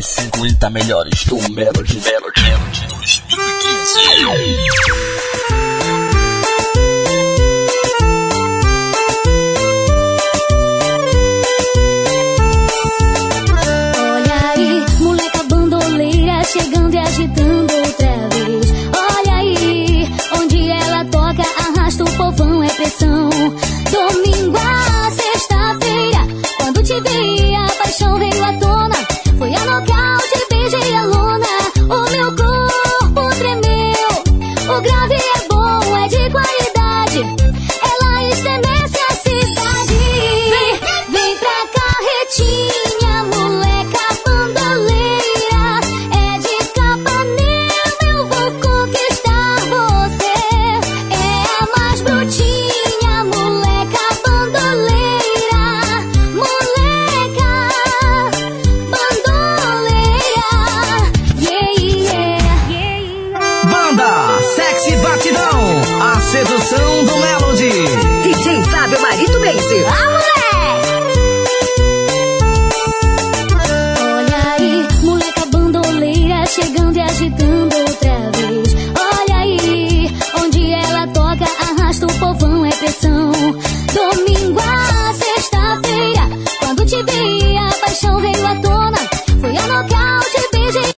50 melhores do Melody 2015. Chegando e agitando outra vez. Olha aí, onde ela toca, arrasta o povão, é pressão. Domingo a sexta-feira, quando te vi, a paixão veio à tona. Foi a nocaute, beijei a lona. O meu corpo tremeu. O grave é bom, é de qualidade. Ela estremece a cidade. Vem pra carretinha, moleca bandoleira. Sedução do Melody. DJ Fábio Marito Bense. Olha aí, moleca bandoleira, chegando e agitando outra vez. Olha aí, onde ela toca, arrasta o povão, é pressão. Domingo a sexta-feira, quando te vi, a paixão veio à tona. Foi a nocaute, beijei.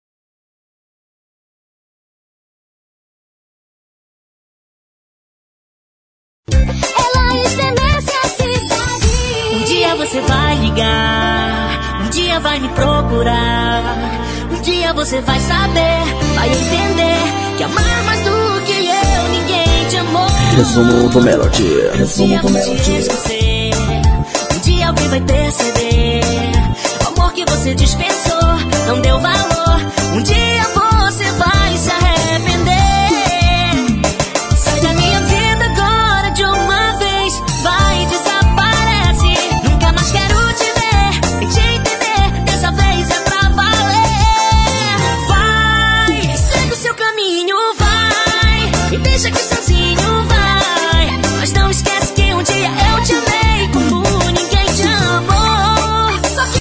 Ela estremece a cidade. Um dia você vai ligar, um dia vai me procurar. Um dia você vai saber, vai entender que amar mais do que eu, ninguém te amou. Resumo do Melody. Resumo do Melody. Um dia alguém vai perceber o amor que você dispensou, não deu valor. Um dia você vai se arrepender. Sai da minha vida agora de uma vez, vai e desaparece. Nunca mais quero te ver e te entender. Dessa vez é pra valer. Vai, segue o seu caminho, vai, e deixa que sozinho vai. Mas não esquece que um dia eu te amei como ninguém te amou. Só que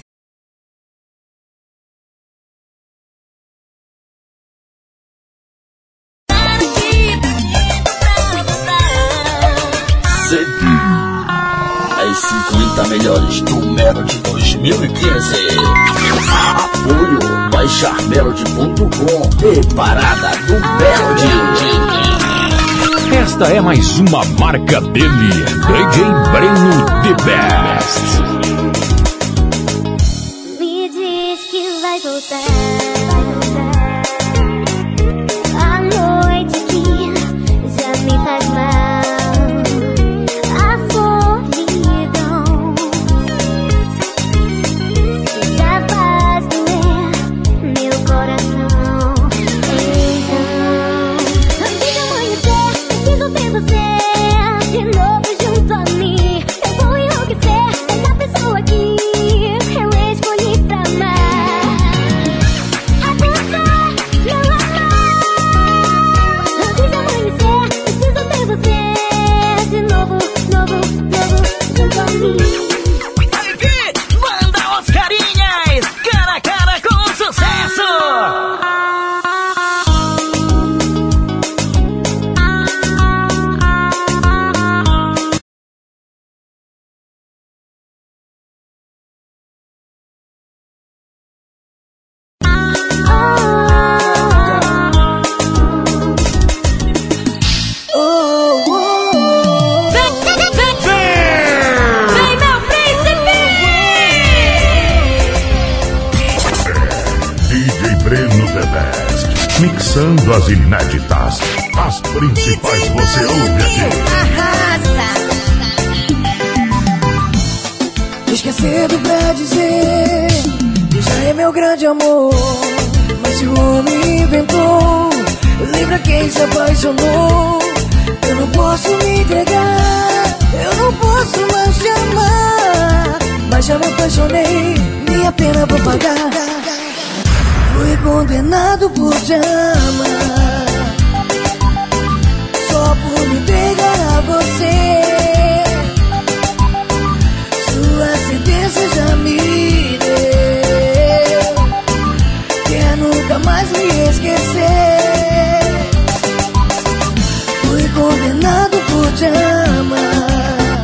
as 50 melhores do Melody 2015. Apoio baixarmelody.com e parada do Melody. Esta é mais uma marca dele, DJ Breno The Best. Me diz que vai voltar. A noite aqui já me faz mal. Mixando as inéditas, as principais você ouve aqui. Arrasa! Esquecido pra dizer que já é meu grande amor, mas se o homem inventou, lembra quem se apaixonou. Eu não posso me entregar, eu não posso mais te amar, mas já me apaixonei, minha pena vou pagar. Fui condenado por te amar, só por me pegar a você. Sua sentença já me deu, condenado por te amar,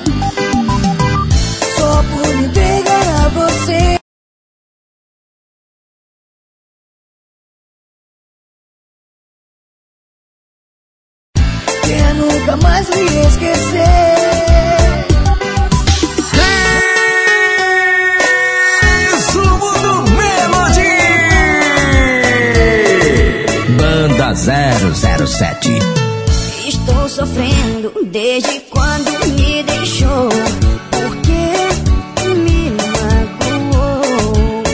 só por me pegar a você. Quer nunca mais me esquecer. Banda 007. Estou sofrendo desde quando me deixou, porque me magoou.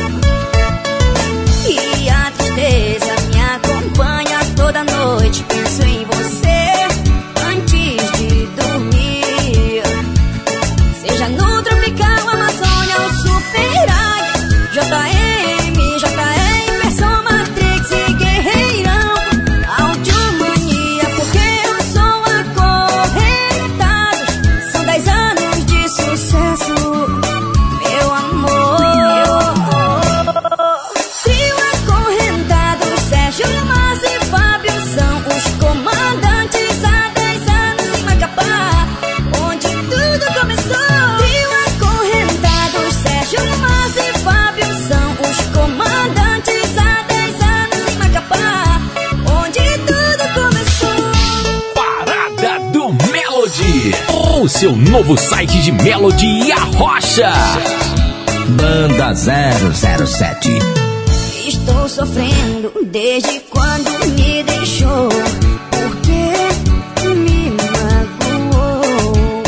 E a tristeza me acompanha toda noite. Penso em você antes de dormir. Seja no tropical, Amazônia ou Super Águia, JM, JM, Person, Matrix e Guerreirão, Audiomania, porque eu sou acorrentado. São 10 anos de sucesso, meu amor. Trio acorrentado, Sérgio, Mas e Fábio são os comandantes há 10 anos em Macapá, onde tudo começou. Trio acorrentado, Sérgio, Mas e Fábio são os comandantes há 10 anos em Macapá, onde tudo começou. Parada do Melody, o seu novo site de Melody e a Rocha. Banda 007. Estou sofrendo desde quando me deixou, porque me magoou.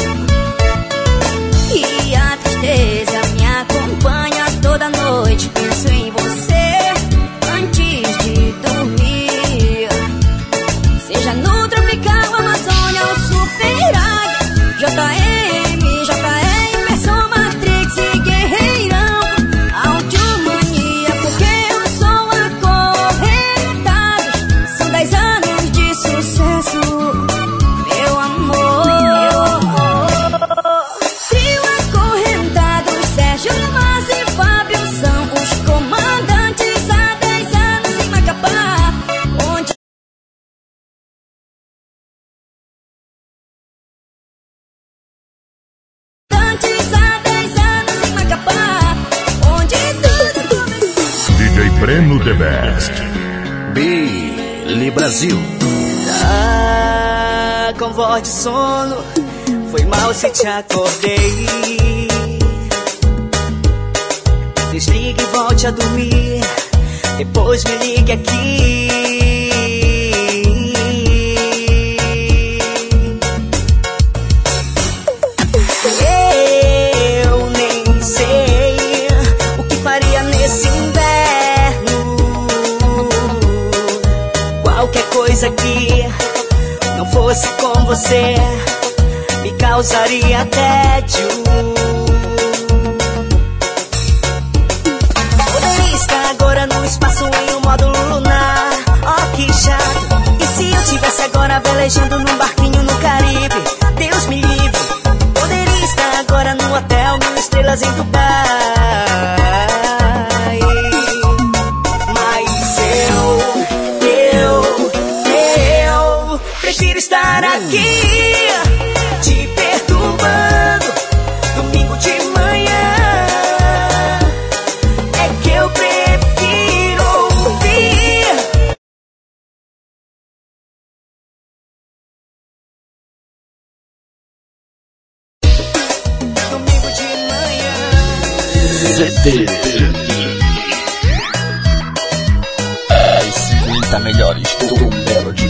E a tristeza me acompanha toda noite. Penso em você antes de dormir. Seja no tropical, Amazônia ou Super Águia, JM, JM, Person, Matrix e Guerreirão, Audiomania, porque eu sou acorrentado. São 10 anos de sucesso, meu amor. Trio acorrentado, Sérgio, Mas e Fábio são os comandantes há 10 anos em Macapá, onde antes há 10 anos em Macapá, onde tudo começou. DJ Breno The Best. Billy Brasil. Ah, com voz de sono, foi mal se te acordei. Desligue e volte a dormir, depois me ligue aqui. Eu nem sei o que faria nesse inverno. Qualquer coisa que não fosse com você me causaria tédio. Poderia estar agora no espaço em um módulo lunar. Oh, que chato. E se eu tivesse agora velejando num barquinho no Caribe? Deus me livre. Poderia estar agora no hotel 1000 estrelas em Dubai. Mas eu prefiro estar aqui te perturbando domingo de manhã. É que eu prefiro ouvir domingo de manhã. As 50 melhores do Melody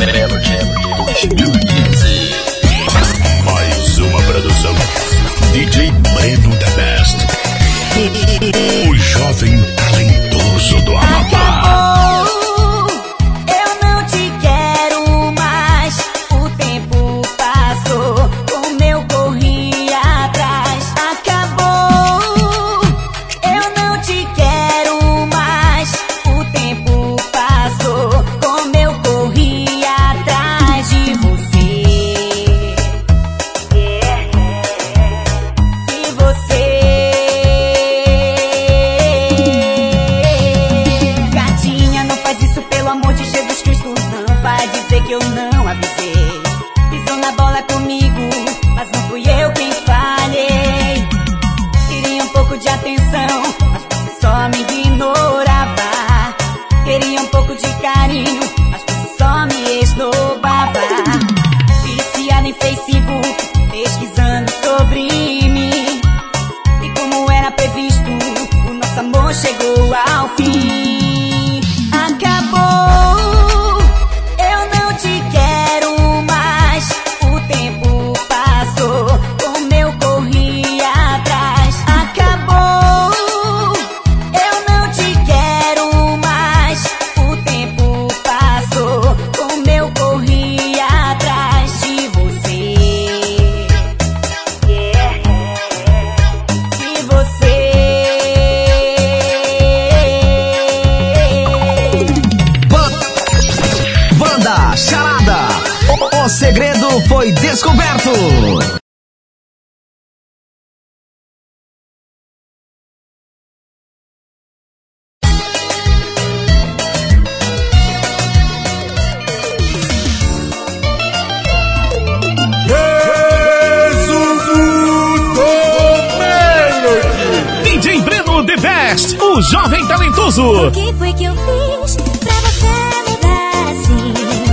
2015. Mais uma produção DJ Breno The Best, o jovem talentoso do Amapá. Eu não te quero mais. O tempo passou, como eu corri atrás. Acabou. Eu não te quero mais. O tempo passou, como eu corri atrás de você. no Facebook, pesquisando sobre mim. E como era previsto, o nosso amor chegou ao fim. Acabou, eu não te quero mais. O tempo passou, como eu corri atrás. Acabou, eu não te quero mais. O tempo passou, como eu corri atrás de você. De você. Banda Charada. O segredo foi descoberto. DJ Breno The Best, o jovem talentoso. O que foi que eu fiz pra você mudar assim?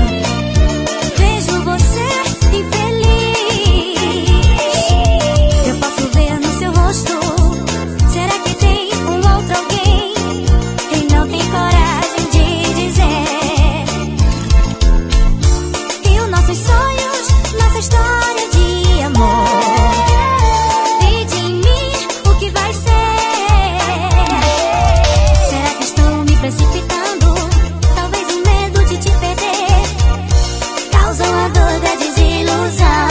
Vejo você infeliz. Eu posso ver no seu rosto. Será que tem um outro alguém que não tem coragem de dizer que os nossos sonhos, nossa história de amor, e de mim o que vai ser? Será que estou me precipitando? Talvez o medo de te perder causou a dor da desilusão.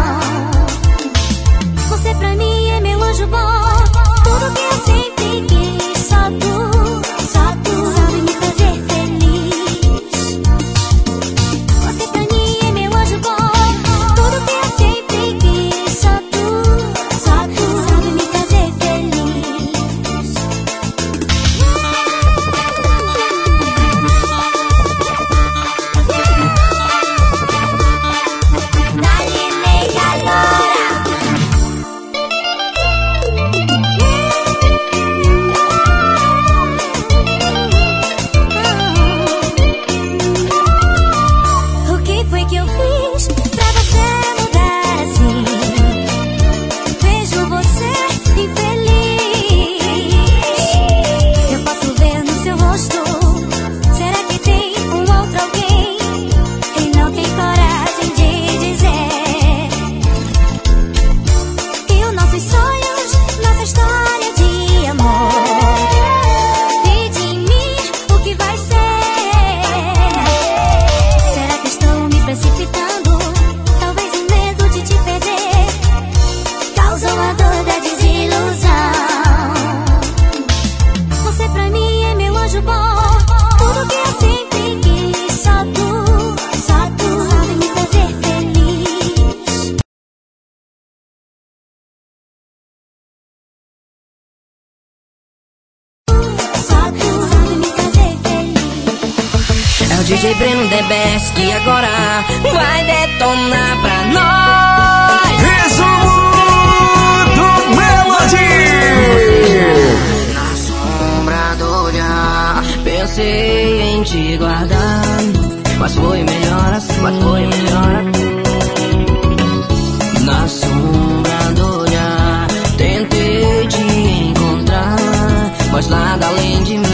Você pra mim é meu anjo bom, tudo que eu sempre quis. Só tu sabe me fazer feliz. Você pra mim é meu anjo bom, tudo que eu sempre quis. Só tu sabe me fazer feliz. Dale meia hora. O que foi que eu fiz pra você mudar assim? Vejo você infeliz. Eu posso ver no seu rosto. Será que tem um outro alguém que não tem coragem de dizer que os nossos sonhos, nossa história de amor, e de mim o que vai ser? Será que estou me precipitando? Talvez o medo de te perder causou a dor da desilusão. Você pra mim é meu anjo bom, tudo que eu sempre quis. Só tu sabe me fazer feliz. Só tu sabe me fazer feliz. É o DJ Breno The Best que agora vai detonar pra nós. Resumo do Melody. Na sombra do olhar, pensei em te guardar, mas foi melhor assim. Na sombra do olhar, tentei te encontrar, mas nada além de mim.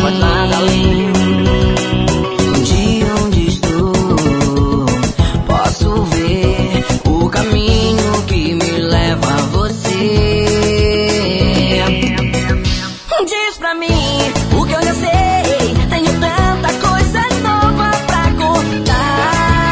De onde estou, posso ver o caminho que me leva a você. Diz pra mim o que eu já sei, tenho tanta coisa nova pra contar.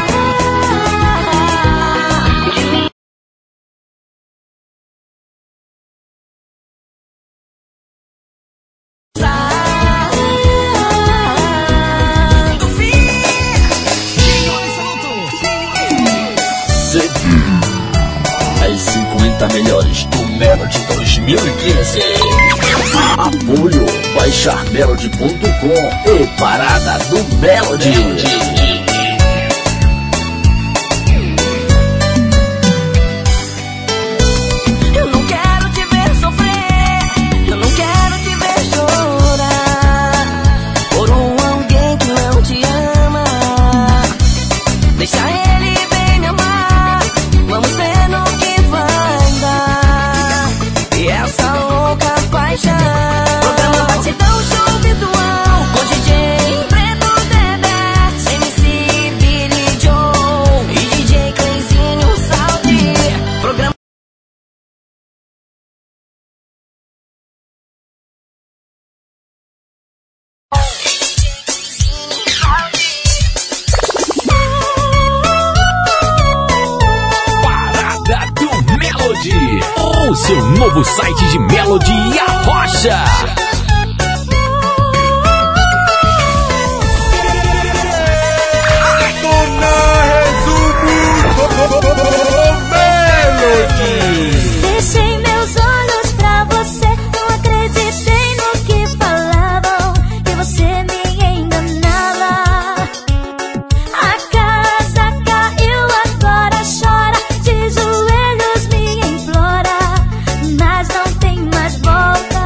As 50 melhores do Melody 2015. Apoio baixarmelody.com e Parada do Melody. Eu não quero te ver sofrer, eu não quero te ver chorar por alguém que não te ama. Deixa ele bem me amar, vamos o seu novo site de Melody e a Rocha. Deixei meus olhos pra você, não acreditei no que falavam, que você me enganava. A casa caiu, agora chora, de joelhos me implora, mas não tem mais volta.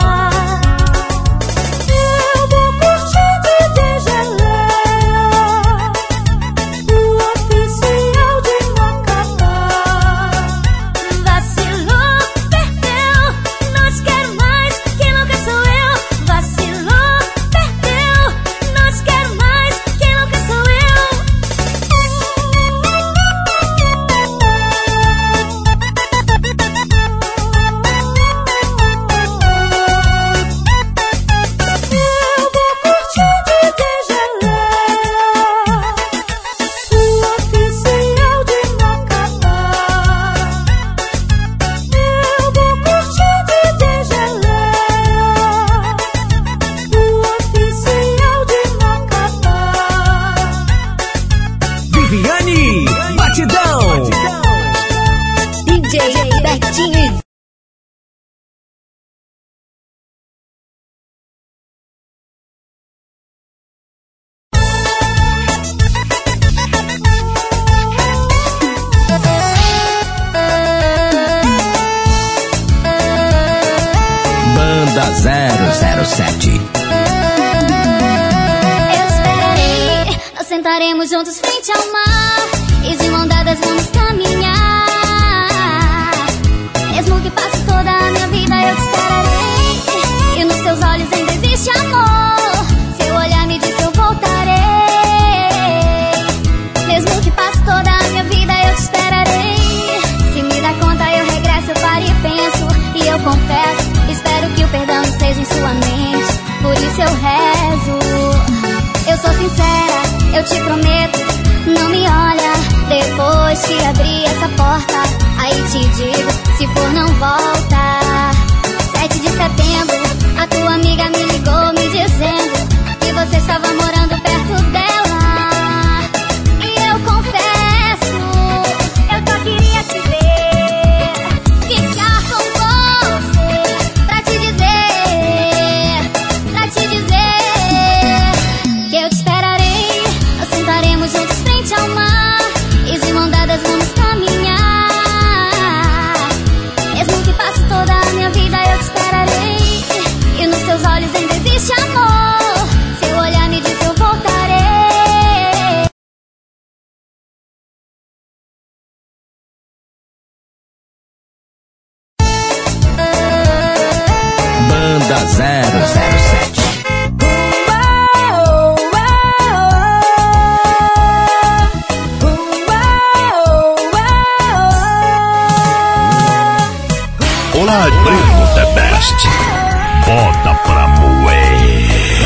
Eu vou curtir de geleia, o oficial de Macapá. Vacilou, perdeu, não te quero mais, quem nunca sou eu. Vacilou, perdeu, não te quero mais, quem nunca sou eu. Eu vou curtir de geleia, o oficial de Macapá. Eu vou curtir de geleia, o oficial de Macapá. Viviane Batidão. DJ Betinho. Banda 007. Eu esperarei, nós sentaremos juntos frente ao mar e de mão dadas vamos caminhar. Mesmo que passe toda a minha vida eu te esperarei, e nos teus olhos ainda existe amor. Seu olhar me diz que eu voltarei. Mesmo que passe toda a minha vida eu te esperarei. Se me dá conta eu regresso, eu paro e penso, e eu confesso, espero que o perdão esteja em sua mente, por isso eu rezo. Eu sou sincera, eu te prometo, não me olha. Depois que abrir essa porta, aí te digo, se for não volta. 7 de setembro, a tua amiga me ligou me dizendo que você estava morando perto dela. E eu confesso, eu só queria te ver, ficar com você, pra te dizer que eu te esperarei. Nós sentaremos juntos frente ao mar e de mão dadas vamos caminhar. Mesmo que passe toda a minha vida eu te esperarei, e nos teus olhos ainda existe amor. Seu olhar me diz que eu voltarei. Banda 007. Olá, Breno The Best. Bota pra moer.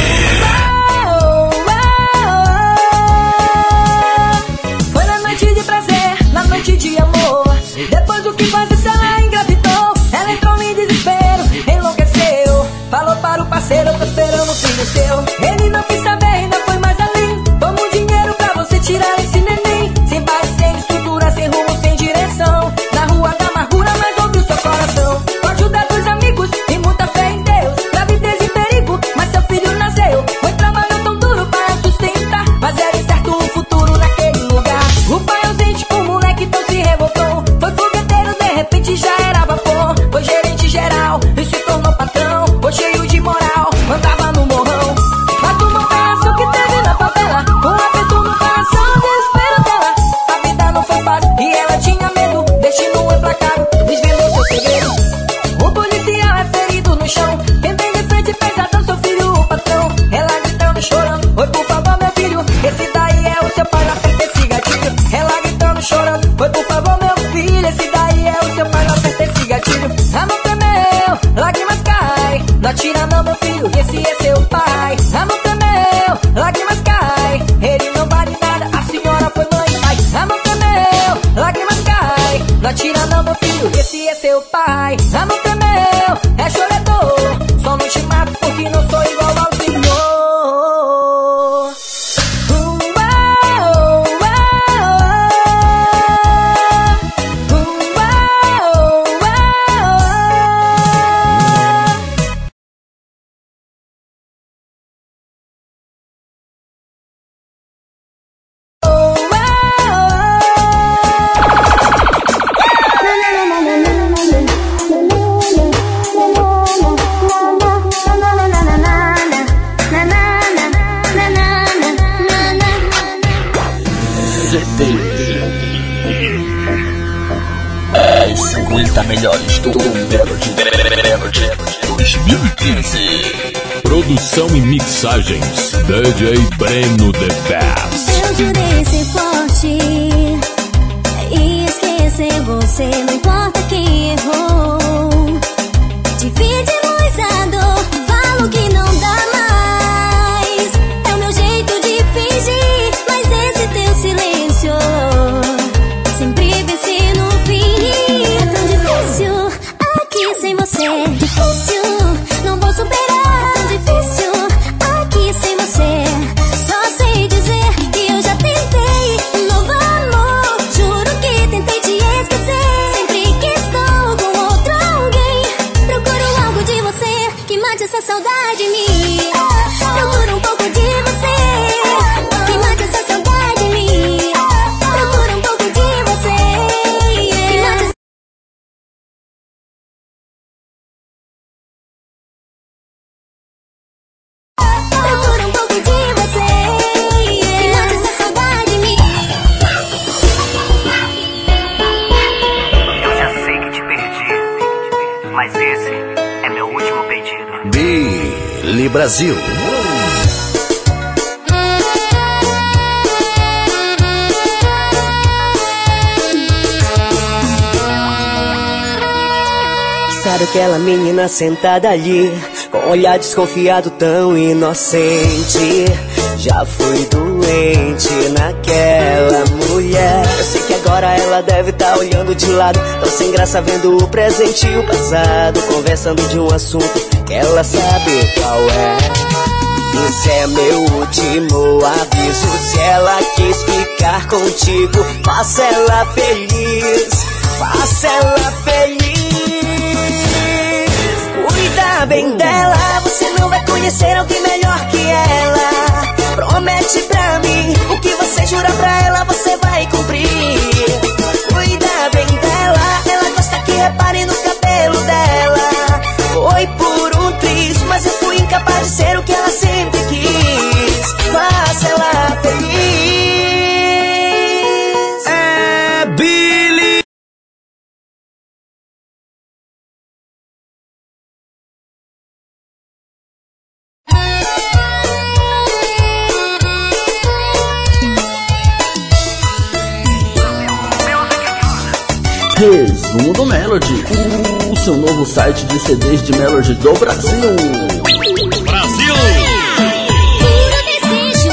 Foi na noite de prazer, na noite de amor. Depois do que faz isso ela engravidou. Ela entrou em desespero, enlouqueceu. Falou para o parceiro, eu tô esperando um filho seu. Ele não quis saber, ainda foi mais além. Toma um dinheiro pra você tirar esse neném. Sem base, sem estrutura, sem rumo, sem direção. Na rua da amargura, mas ouve o seu coração. Com a ajuda dos amigos e muita fé em Deus. Gravidez em perigo, mas seu filho nasceu. Foi trabalhar tão duro para sustentar, mas era incerto o futuro naquele lugar. O pai ausente, o moleque então se revoltou. Foi fogueteiro, de repente meu filho, esse é seu pai. A mão tremeu, é chorador. Só não te mato porque não sou igual ao senhor. As 50 melhores do Melody 2015. Produção e mixagens DJ Breno The Best. Eu jurei ser forte e esquecer você, não importa quem errou. Dividimos a dor, falo que não dá mais. É o meu jeito de fingir, mas esse teu silêncio sempre vence no fim. É tão difícil aqui sem você, difícil, não vou superar. Tão difícil aqui sem você, só sei dizer que eu já tentei um novo amor. Juro que tentei te esquecer. Sempre que estou com outro alguém, procuro algo de você que mate essa saudade em mim. Procuro um pouco de você que mate essa saudade em mim. Procuro um pouco de você que mate essa... Procuro um pouco de você que mate essa saudade em mim. Eu já sei que te perdi, mas esse é meu último pedido. Billy Brasil. Sabe aquela menina sentada ali, com um olhar desconfiado tão inocente? Já fui doente naquela mulher. Eu sei que agora ela deve estar olhando de lado, tão sem graça vendo o presente e o passado, conversando de um assunto que ela sabe qual é. Esse é meu último aviso, se ela quis ficar contigo, faça ela feliz, faça ela feliz. Cuida bem dela, você não vai conhecer alguém melhor que ela. Promete pra mim, o que você jura pra ela você vai cumprir. Cuida bem dela, ela gosta que repare no cabelo dela. Foi por um triz, mas eu fui incapaz de ser o que ela sempre quis. Faça ela feliz. É Billy. Resumo do Melody, o seu novo site de CDs de Melody do Brasil. Brasil! Puro desejo.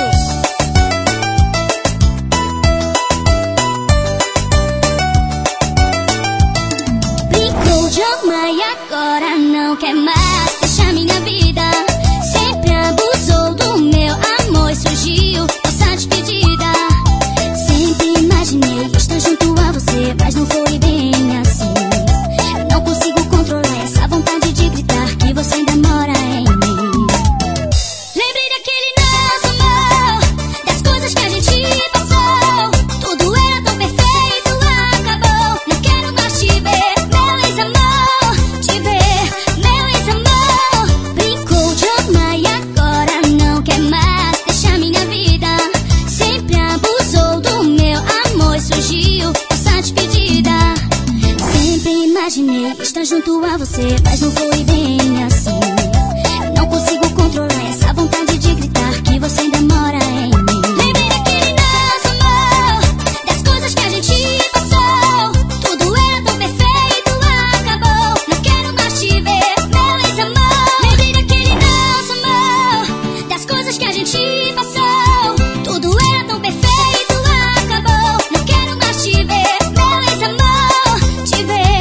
Brincou de amar e agora não quer mais deixar minha vida. Sempre abusou do meu amor e surgiu essa despedida. Sempre imaginei estar junto a você, mas não foi bem assim. Não consigo controlar essa vontade de gritar que você ainda mora em mim. Lembrei daquele nosso amor, das coisas que a gente passou. Tudo era tão perfeito, acabou. Não quero mais te ver, meu ex-amor. Te ver, meu ex-amor. Brincou de amar e agora não quer mais deixar minha vida. Sempre abusou do meu amor e surgiu essa despedida. Sempre imaginei estar junto a você, mas não foi bem assim. Não consigo controlar essa vontade de gritar que você ainda mora em mim. Lembrei daquele nosso amor, das coisas que a gente passou. Tudo era tão perfeito, acabou. Não quero mais te ver, meu ex-amor. Lembrei daquele nosso amor, das coisas que a gente passou. Tudo era tão perfeito, acabou. Não quero mais te ver, meu ex-amor. Te ver.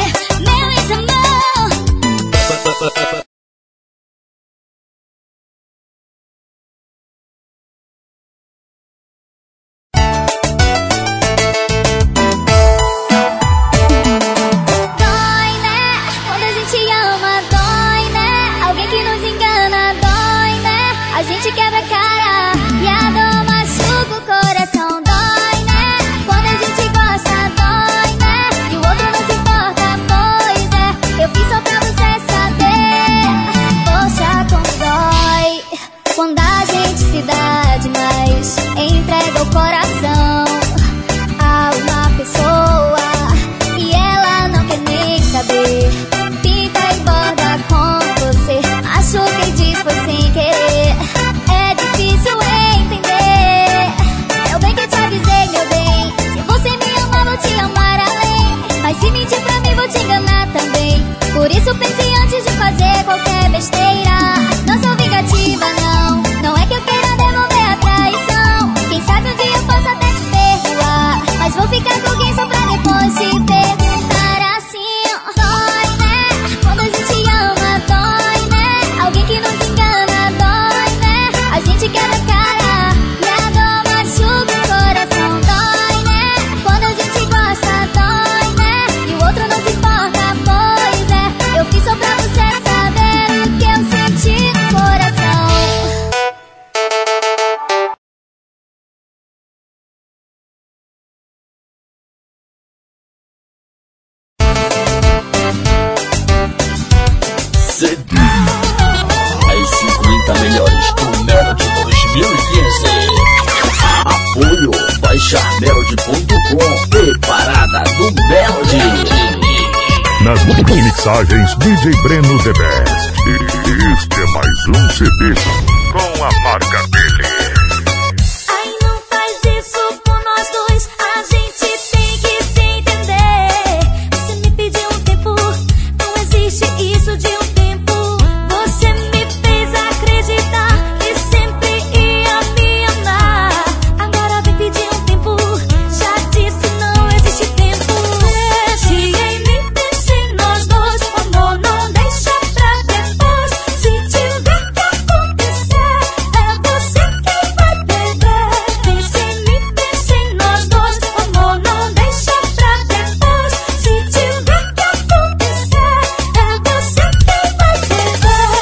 2015. Apoio baixarmelody.com e Parada do Melody. Nas mixagens DJ Breno The Best. E este é mais um CD com a marca dele. Ai, não faz isso por nós dois, a gente tem que se entender. Você me pediu um tempo, não existe isso de um tempo. Você me fez acreditar que sempre ia me amar. Agora vem pedir um tempo, já disse não existe tempo. Se em mim pense nós dois, o amor não deixa pra depois. Se tiver que acontecer, é você quem vai perder. Pense em mim, pense em nós dois, o amor não deixa pra depois. Se tiver que acontecer, é você quem vai perder.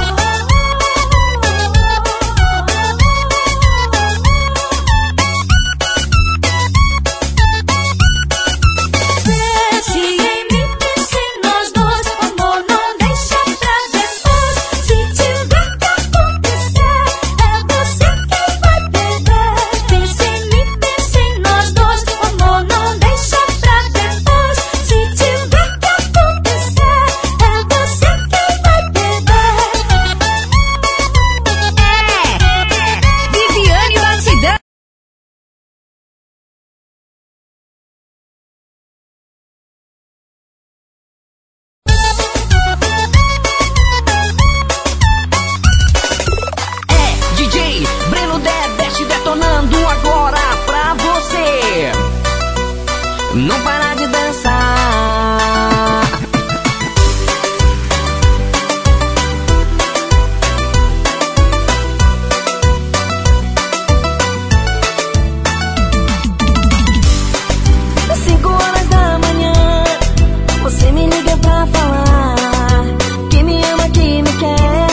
Pense em mim, pense em nós dois, o amor não deixa pra depois. Se tiver que acontecer, é você quem vai perder. Pense em mim, pense em nós dois, o amor não deixa pra depois. Se tiver que acontecer, é você quem vai perder. Viviane Batidão. DJ Breno The Best detonando agora pra você. Não parar de dançar. Às 5 horas da manhã, você me liga pra falar que me ama, que me quer.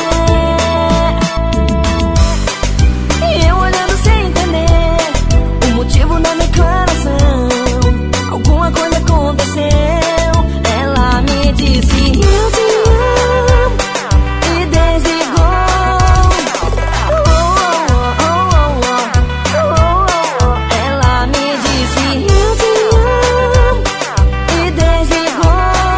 E eu olhando sem entender o motivo da declaração. Alguma coisa aconteceu. Ela me disse eu te amo e desligou. Ela me disse eu te amo e desligou.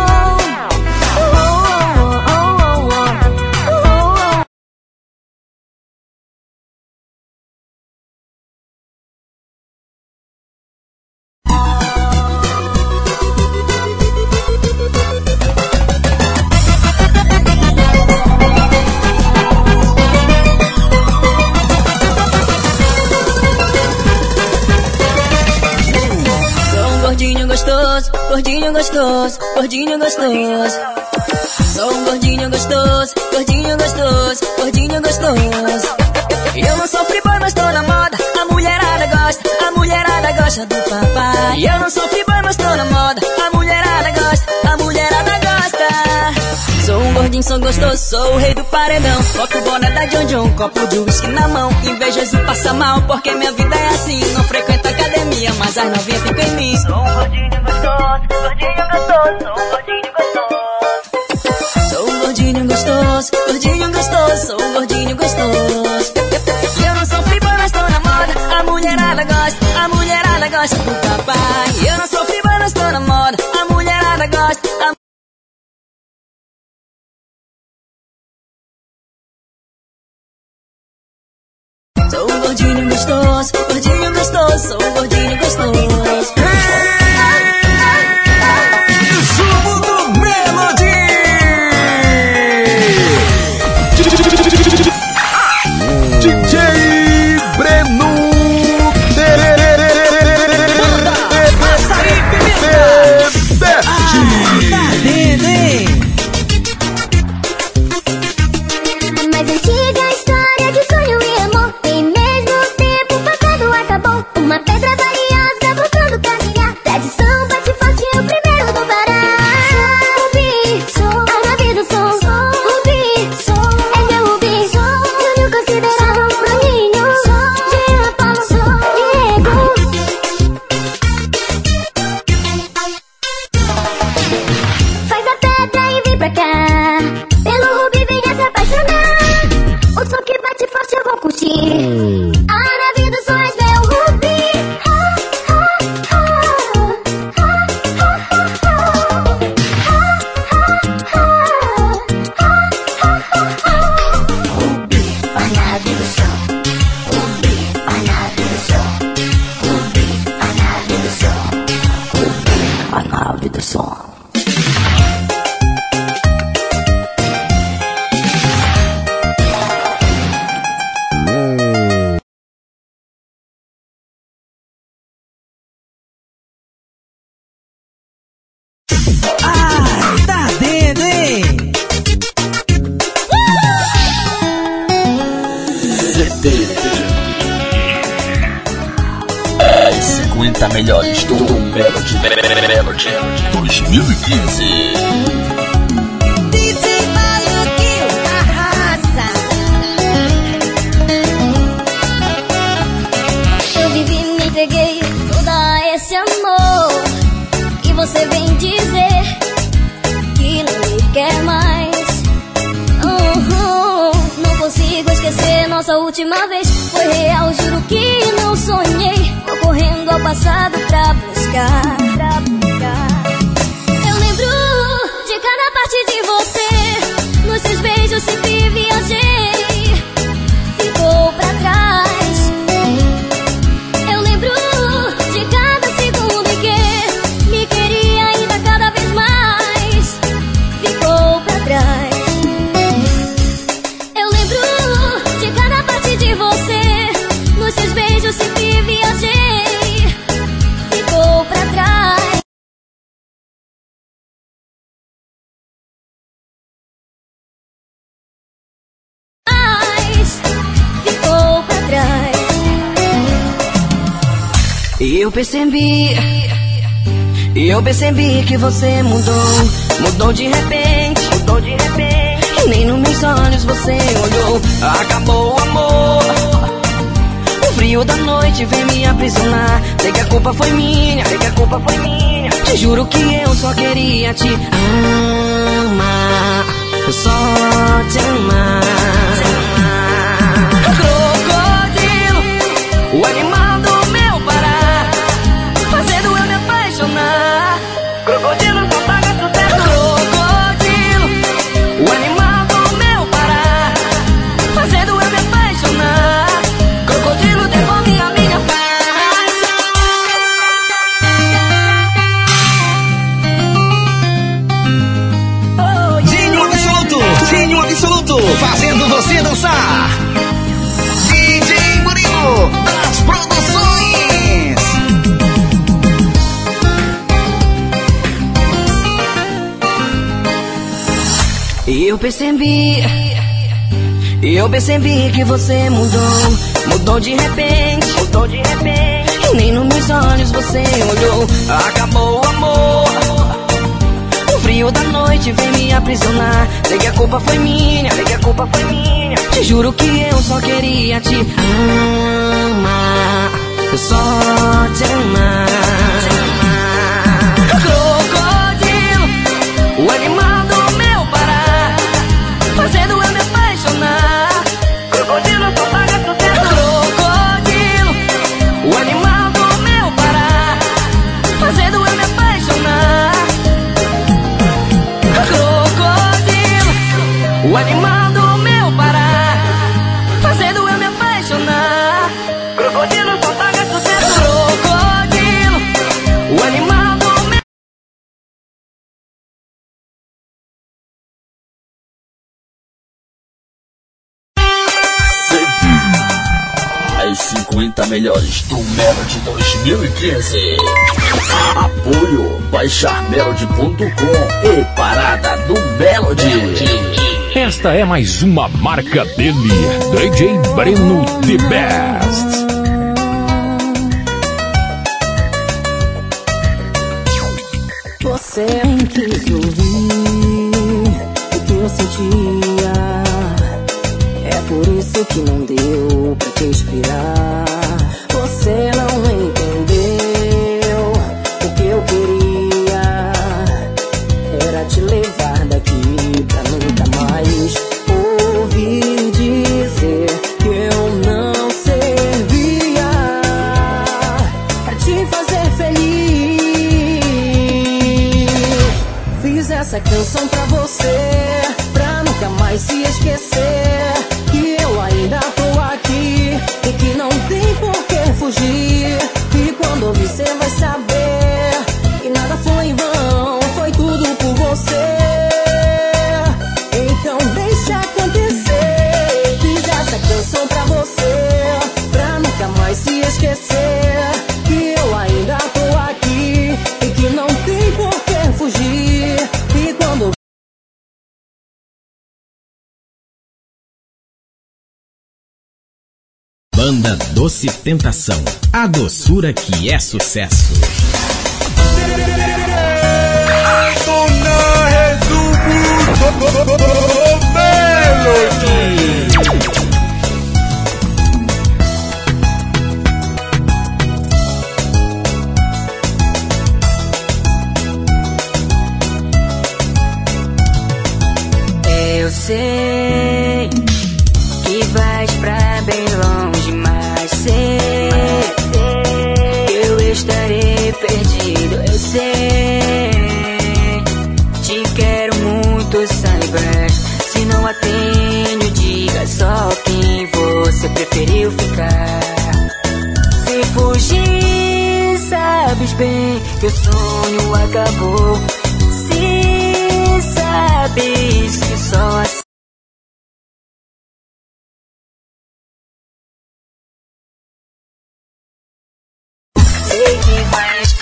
Sou um gordinho gostoso, gordinho gostoso, gordinho gostoso. Sou um gordinho gostoso, gordinho gostoso, gordinho gostoso. Eu não sou free boy, mas tô na moda. A mulherada gosta do papai. Eu não sou free boy, mas tô na moda. A mulherada gosta. Sou um gordinho, sou gostoso, sou o rei do paredão. Boto o boné da John John, copo de whisky na mão. Invejoso passa mal, porque minha vida é assim. Não frequento academia, mas as novinhas ficam em mim. Sou um gordinho gostoso, gordinho gostoso, sou um gordinho gostoso. Sou um gordinho gostoso, gordinho gostoso, sou um gordinho gostoso. Eu não sou free boy, mas tô na moda. A mulherada gosta do papai. Eu não sou free boy, mas tô na moda. A mulherada gosta. Sou um gordinho gostoso, gordinho gostoso, sou um gordinho gostoso. Sumo do Melody. DJ Breno Mais antiga história de sonho e amor, e mesmo tempo passado acabou. Uma pedra vale nave dos sonhos, meu Rubi. Tá dentro, hein? As 50 melhores do Melody 2015. DJ Maluquinho, arrasa. Eu vivi, me entreguei todo a esse amor. E você vem dizer que não me quer mais. Não consigo esquecer nossa última vez. Foi real, juro que não sonhei. Tô correndo ao passado pra buscar. Eu lembro de cada parte de você. Nos seus beijos sempre viajei. Ficou pra trás. Eu lembro de cada segundo em que me queria ainda cada vez mais. Ficou pra trás. Eu lembro de cada parte de você. Nos seus beijos sempre viajei. Ficou pra trás. Ficou pra trás. Eu percebi que você mudou de repente. E nem nos meus olhos você olhou. Acabou o amor. O frio da noite vem me aprisionar. Sei que a culpa foi minha. Te juro que eu só queria te amar. Eu só te amar. Crocodilo, o animal do meu Pará, fazendo eu me apaixonar. Crocodilo só paga sucesso. Crocodilo, o animal do meu Pará, fazendo eu me apaixonar. Crocodilo, devolve a minha paz. Dinho Absoluto, fazendo você dançar. DJ Murilo, das produções. Eu percebi que você mudou de repente. E nem nos meus olhos você olhou. Acabou o amor. O frio da noite vem me aprisionar. Sei que a culpa foi minha. Te juro que eu só queria te amar. Eu só te amar. Crocodilo, o animal do meu Pará, fazendo eu me apaixonar. Crocodilo só paga sucesso. Crocodilo, o animal do meu Pará, fazendo eu me apaixonar. Crocodilo, o animal do meu Pará, fazendo eu me apaixonar. Crocodilo só paga sucesso. Crocodilo, o animal do meu. As 50 melhores do Melody 2015. Apoio baixarmelody.com e Parada do Melody. Esta é mais uma marca dele, DJ Breno The Best. Você quis ouvir o que eu sentia. É por isso que não deu pra te inspirar. Você não entendeu o que eu queria. Era te levar daqui pra nunca mais ouvir dizer que eu não canção pra você, pra nunca mais se esquecer que eu ainda tô aqui e que não tem por que fugir. E quando ouvir cê vai saber que nada foi em vão, foi tudo por você. Então deixa acontecer. Fiz essa canção pra você, pra nunca mais se esquecer que eu ainda tô aqui e que não tem por que fugir. E quando Banda Doce Tentação, a doçura que é sucesso. Eu sei que vais pra bem longe, mas sei eu estarei perdido. Eu sei, te quero muito, saibas. Se não a tenho, diga só quem você preferiu ficar. Se fugir, sabes bem que o sonho acabou. Se sabes que só assim sei que vais.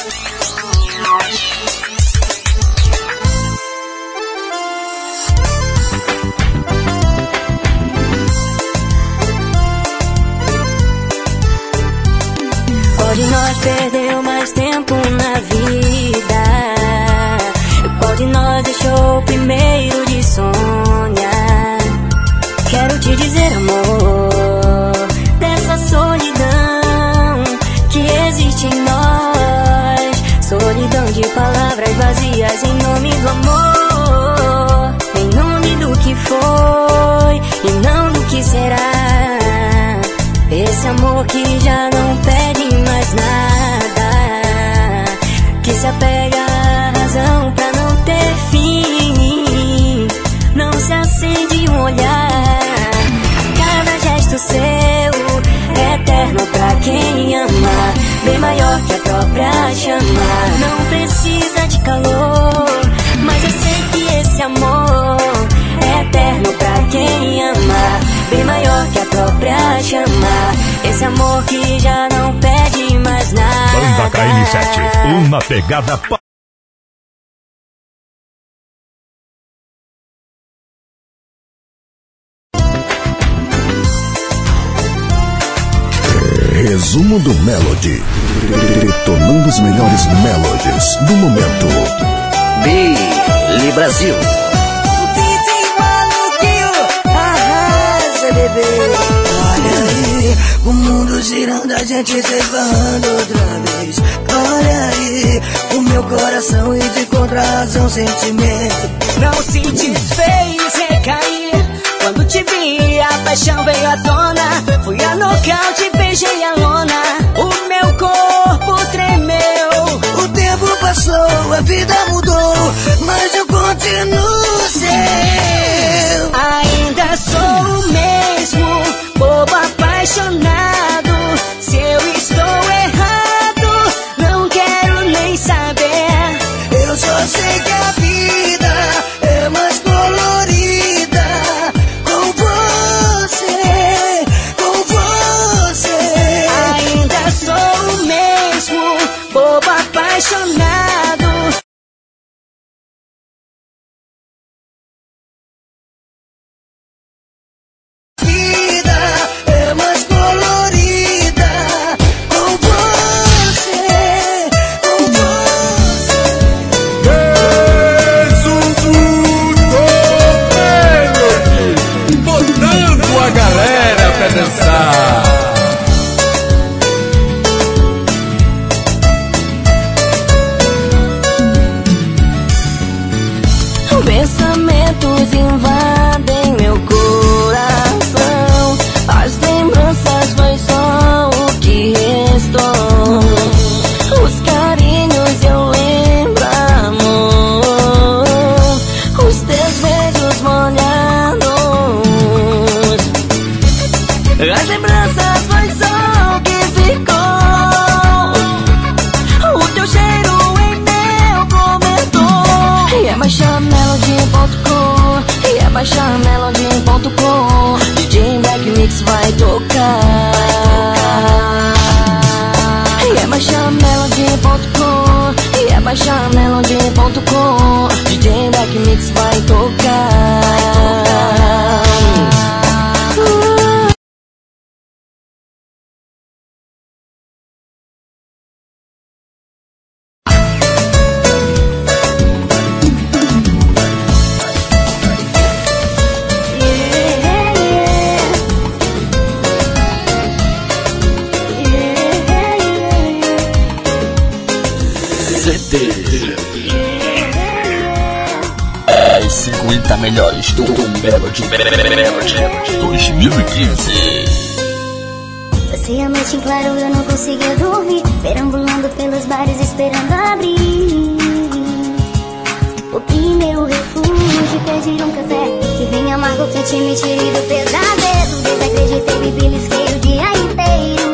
Qual de nós perdeu mais tempo na vida? Qual de nós deixou primeiro de sonhar? Quero te dizer, amor, dessa solidão que existe em nós. Solidão de palavras vazias em nome do amor, em nome do que foi e não do que será. Esse amor que já não pede mais nada, que se apega à razão pra não ter fim. Não se acende um olhar, cada gesto seu é eterno pra quem ama, bem maior que a própria chama. Não precisa de calor, mas eu sei que esse amor é eterno pra quem ama, bem maior que a própria chama. Esse amor que já não pede mais nada. Banda KM7, uma pegada Resumo do Melody, retomando os melhores melodies do momento. Billy Brasil. Olha aí, o mundo girando, a gente se esbarrando outra vez. Olha aí, o meu coração e de contra razão, sentimento não se desfez recair. Quando te vi, a paixão veio à tona. Fui a nocaute, beijei a lona. O meu corpo tremeu. O tempo passou, a vida mudou, mas eu continuo seu. Ainda sou o mesmo, bobo apaixonado. Se eu estou errado, não quero nem saber. Eu só sei que a vida é mais colorida com você, com você. Ainda sou o mesmo, bobo apaixonado. Pensamentos invadem meu coração. As lembranças foi só o que restou. Os carinhos eu lembro, amor. baixar melody.com. DJ Black Mix vai tocar. E é baixar melody.com. E é baixar melody.com. DJ Black Mix vai tocar. As 50 melhores do Melody 2015. Passei a noite em claro, eu não conseguia dormir, perambulando pelos bares esperando abrir. O primeiro refúgio, pedir um café que vem amargo, quente, me tire do pesadelo. Desacreditei, me belisquei o dia inteiro,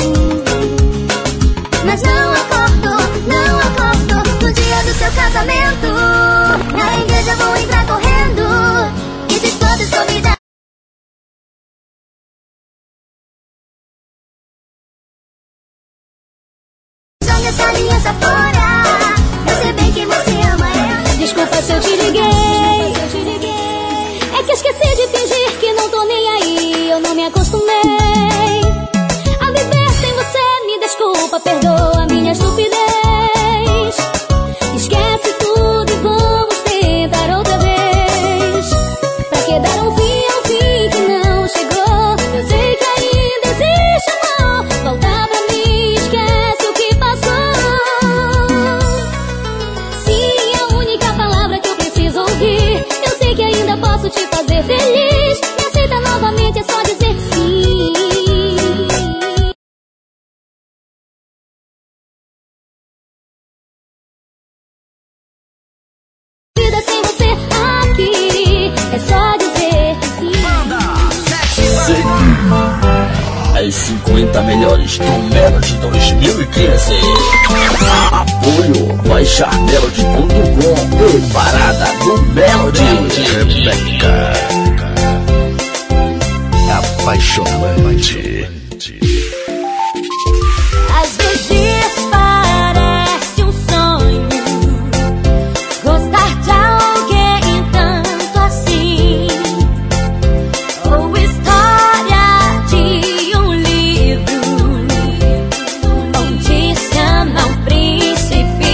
mas não acordo no dia do seu casamento. Na igreja vou entrar correndo, e se todos convidar, joga essa aliança fora. Eu sei bem que você ama eu. Desculpa se eu te liguei, é que esqueci de fingir que não tô nem aí. Eu não me acostumei a viver sem você. Me desculpa, perdoa minha estupidez. Esquece tudo e vamos tentar outra vez. Pra que dar um fim ao fim que não chegou? Eu sei que ainda existe amor. Volta pra mim, esquece o que passou. Sim, é a única palavra que eu preciso ouvir. Eu sei que ainda posso te fazer feliz. Me aceita novamente, é só dizer sim. Vida sem você aqui, é só dizer sim. As 50 melhores do Melody 2015. Apoio baixar melody.com. Parada do Melody. Rebeca apaixonante. Às vezes parece um sonho gostar de alguém tanto assim, ou história de um livro onde se ama um príncipe.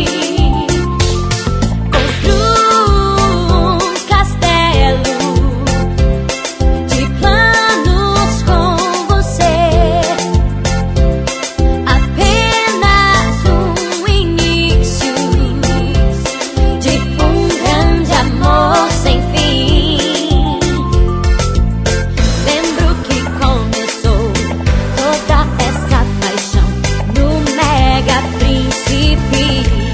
Construa um castelo de planos com você. Apenas um início de um grande amor sem fim. Lembro que começou toda essa paixão no Mega Príncipe.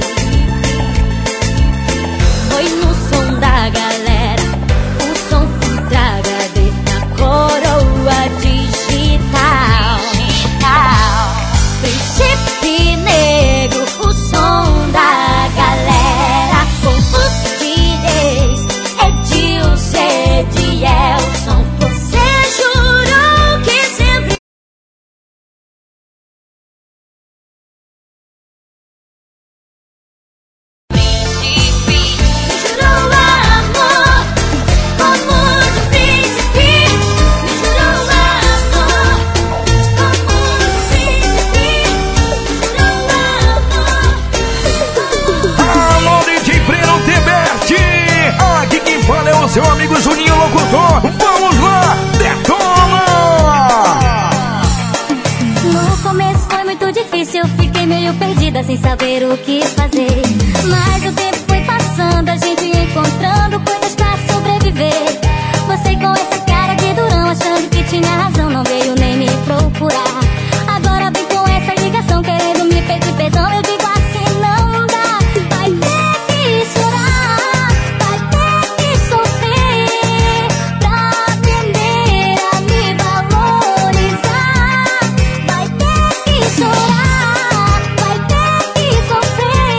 Foi no som da galera, o som contra HD na coroa digital. Príncipe negro, o som da galera, com os DJs Edilson, Edielson. Você jurou que sempre príncipe, me jurou amor como do príncipe. Me jurou amor como do príncipe. Me jurou amor. Alô, DJ Breno Tebete! Aqui quem fala é o seu amigo Juninho Locutor. Vamos lá, detona! No começo foi muito difícil, eu fiquei meio perdida sem saber o que fazer. Mas o tempo foi passando, a gente ia encontrando coisas pra sobreviver. Você com essa cara de durão, achando que tinha razão, não veio nem me procurar. Agora vem com essa ligação, querendo me pedir perdão. Eu digo assim, não dá. Vai ter que chorar, vai ter que sofrer pra aprender a me valorizar. Vai ter que chorar, vai ter que sofrer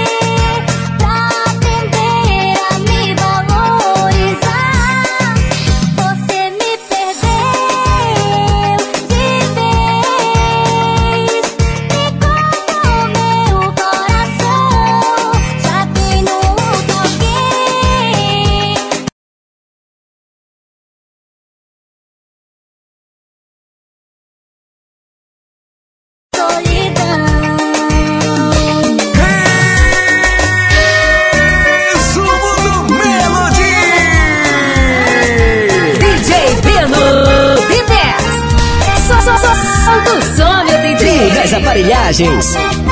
Aparelhagens.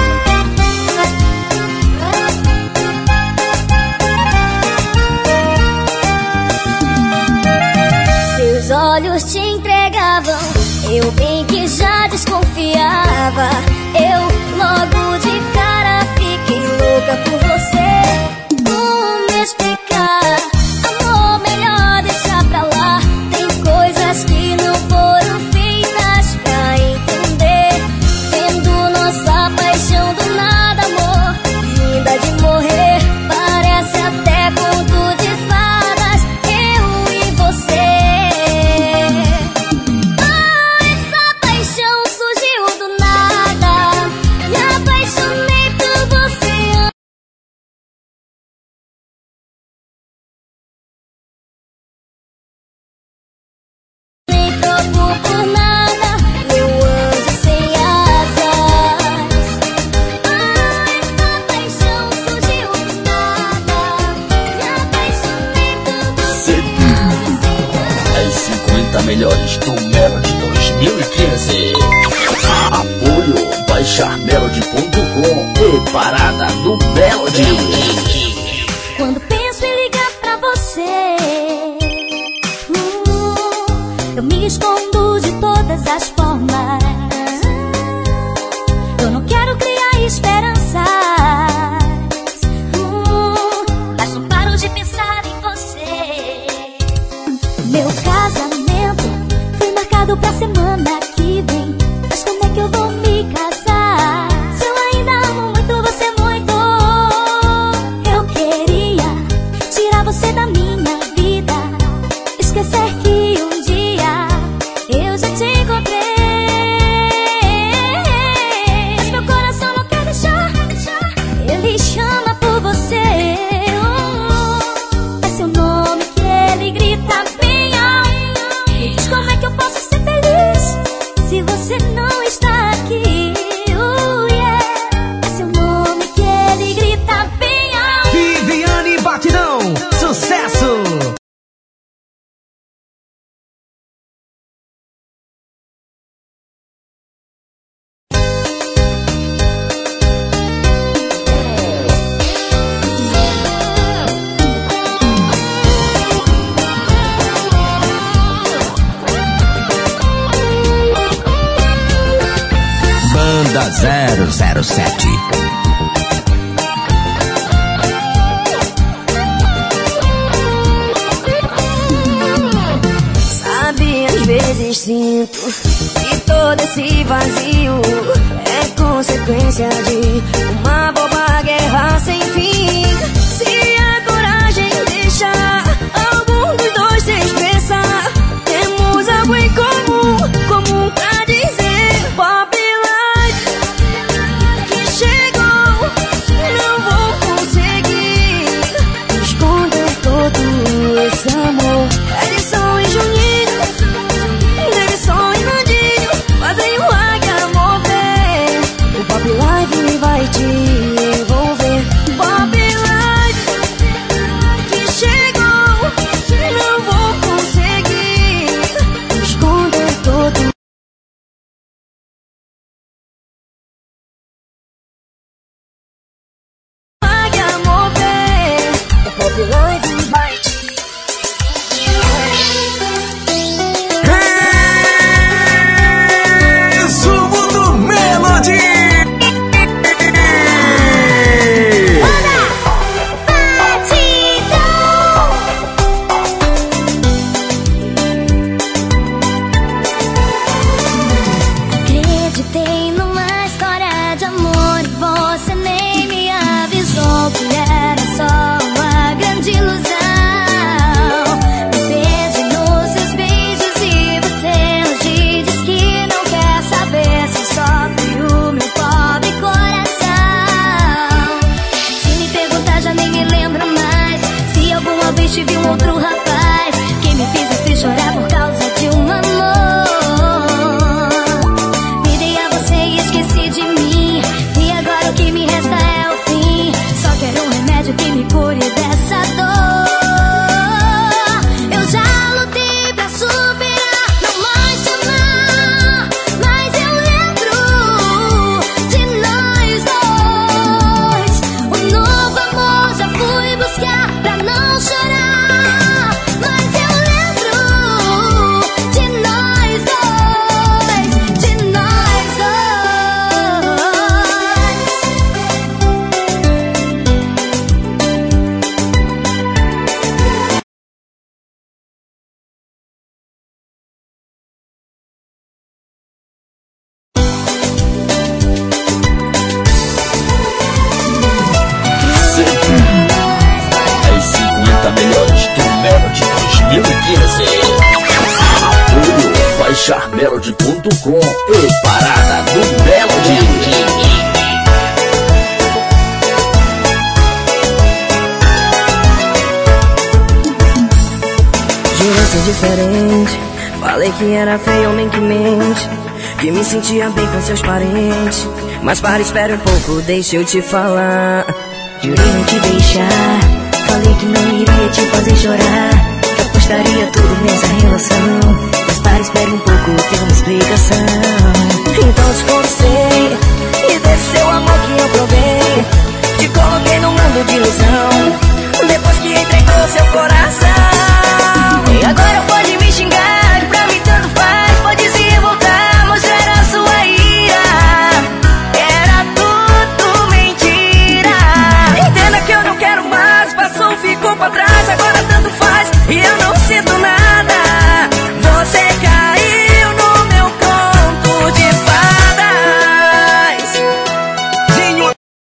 Seus olhos te entregavam, eu bem que já desconfiava. Eu logo de cara fiquei louca por você. Como explicar? Amor, melhor deixar pra lá. Tem coisas que não foram feitas pra entender. Vendo nossa paixão do nada, amor, linda de morrer. Parece até conto de fadas, eu e você. Essa paixão surgiu do nada. Me apaixonei por você. Nem troco por nada, meu anjo sem asas. Essa paixão surgiu do nada. Me apaixonei por você. As 50 melhores do Melody 2015. Apoio baixarmelody.com e parada do Melody. Quando penso em ligar pra você, eu me escondo de todas as formas. Eu não quero criar esperanças, mas não paro de pensar em você. Meu casamento foi marcado pra semana que vem. Mas como é que eu vou me casar? Se eu ainda amo muito você muito. Eu queria tirar você da minha vida, esquecer que um dia eu já te encontrei. Mas meu coração não quer deixar, ele chama por você. É seu nome que ele grita bem alto. Me diz como é que eu posso ser feliz se você não está aqui. Yeah. É seu nome que ele grita bem alto. Viviane Batidão, sucesso! Banda 007. Sabe, às vezes sinto que todo esse vazio é consequência de uma boba guerra sem fim. Se a coragem deixar algum dos dois se expressar, temos algo em comum pra dizer. Pop Life que chegou, não vou conseguir esconder todo esse amor. Edson e Juninho, Davidson e Nandinho fazem o águia mover. O Pop Life vai te envolver. Pop Life que chegou, não vou conseguir esconder todo. Águia mover. O Pop Life vai te Resumo do Melody. Acreditei numa história de amor e você nem me avisou que era só uma grande ilusão. Me perdi nos seus beijos e você hoje diz que não quer saber se sofre o meu pobre coração. Se me perguntar já nem me lembro mais se alguma vez tive um outro rapaz que me fizesse chorar por causa de um amor. Me dei a você e esqueci de mim, e agora o que me resta é o fim. Só quero um remédio que me cure dessa dor. Eu já lutei pra superar, não mais te amar, mas eu lembro melhores do Melody 2015. Apoio baixarmelody.com e Parada do Melody. Jurei ser diferente, falei que era feio, homem que mente, que me sentia bem com seus parentes. Mas para, espera um pouco, deixa eu te falar. Jurei não te deixar, falei que não iria te fazer chorar, que apostaria tudo nessa relação. Mas para, espera um pouco, tem uma explicação. Então te conversei, e desse seu amor que eu provei, te coloquei num mundo de ilusão, depois que entregou seu coração. E agora pode me xingar, que pra mim tanto faz, pode se revoltar, mostrar a sua ira. Era tudo mentira. Entenda que eu não quero mais, passou, ficou pra trás, agora tanto faz e eu não sinto nada. Você caiu no meu conto de fadas. Zinho.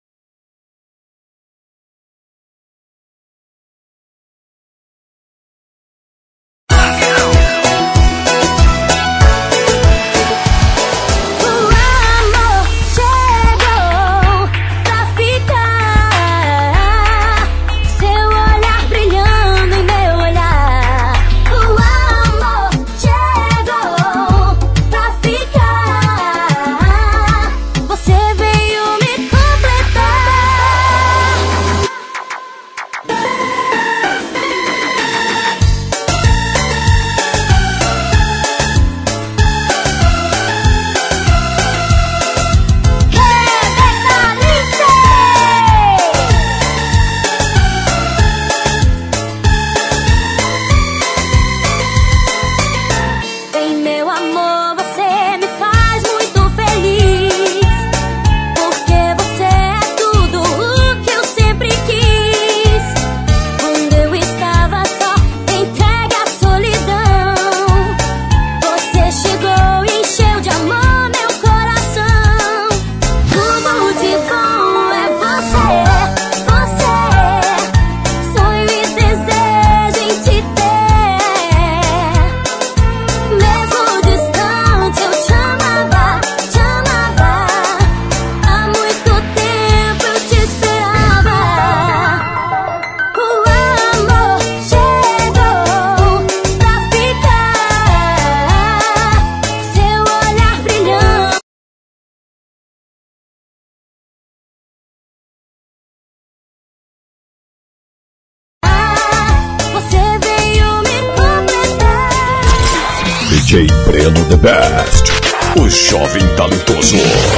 DJ Breno The Best, o jovem talentoso.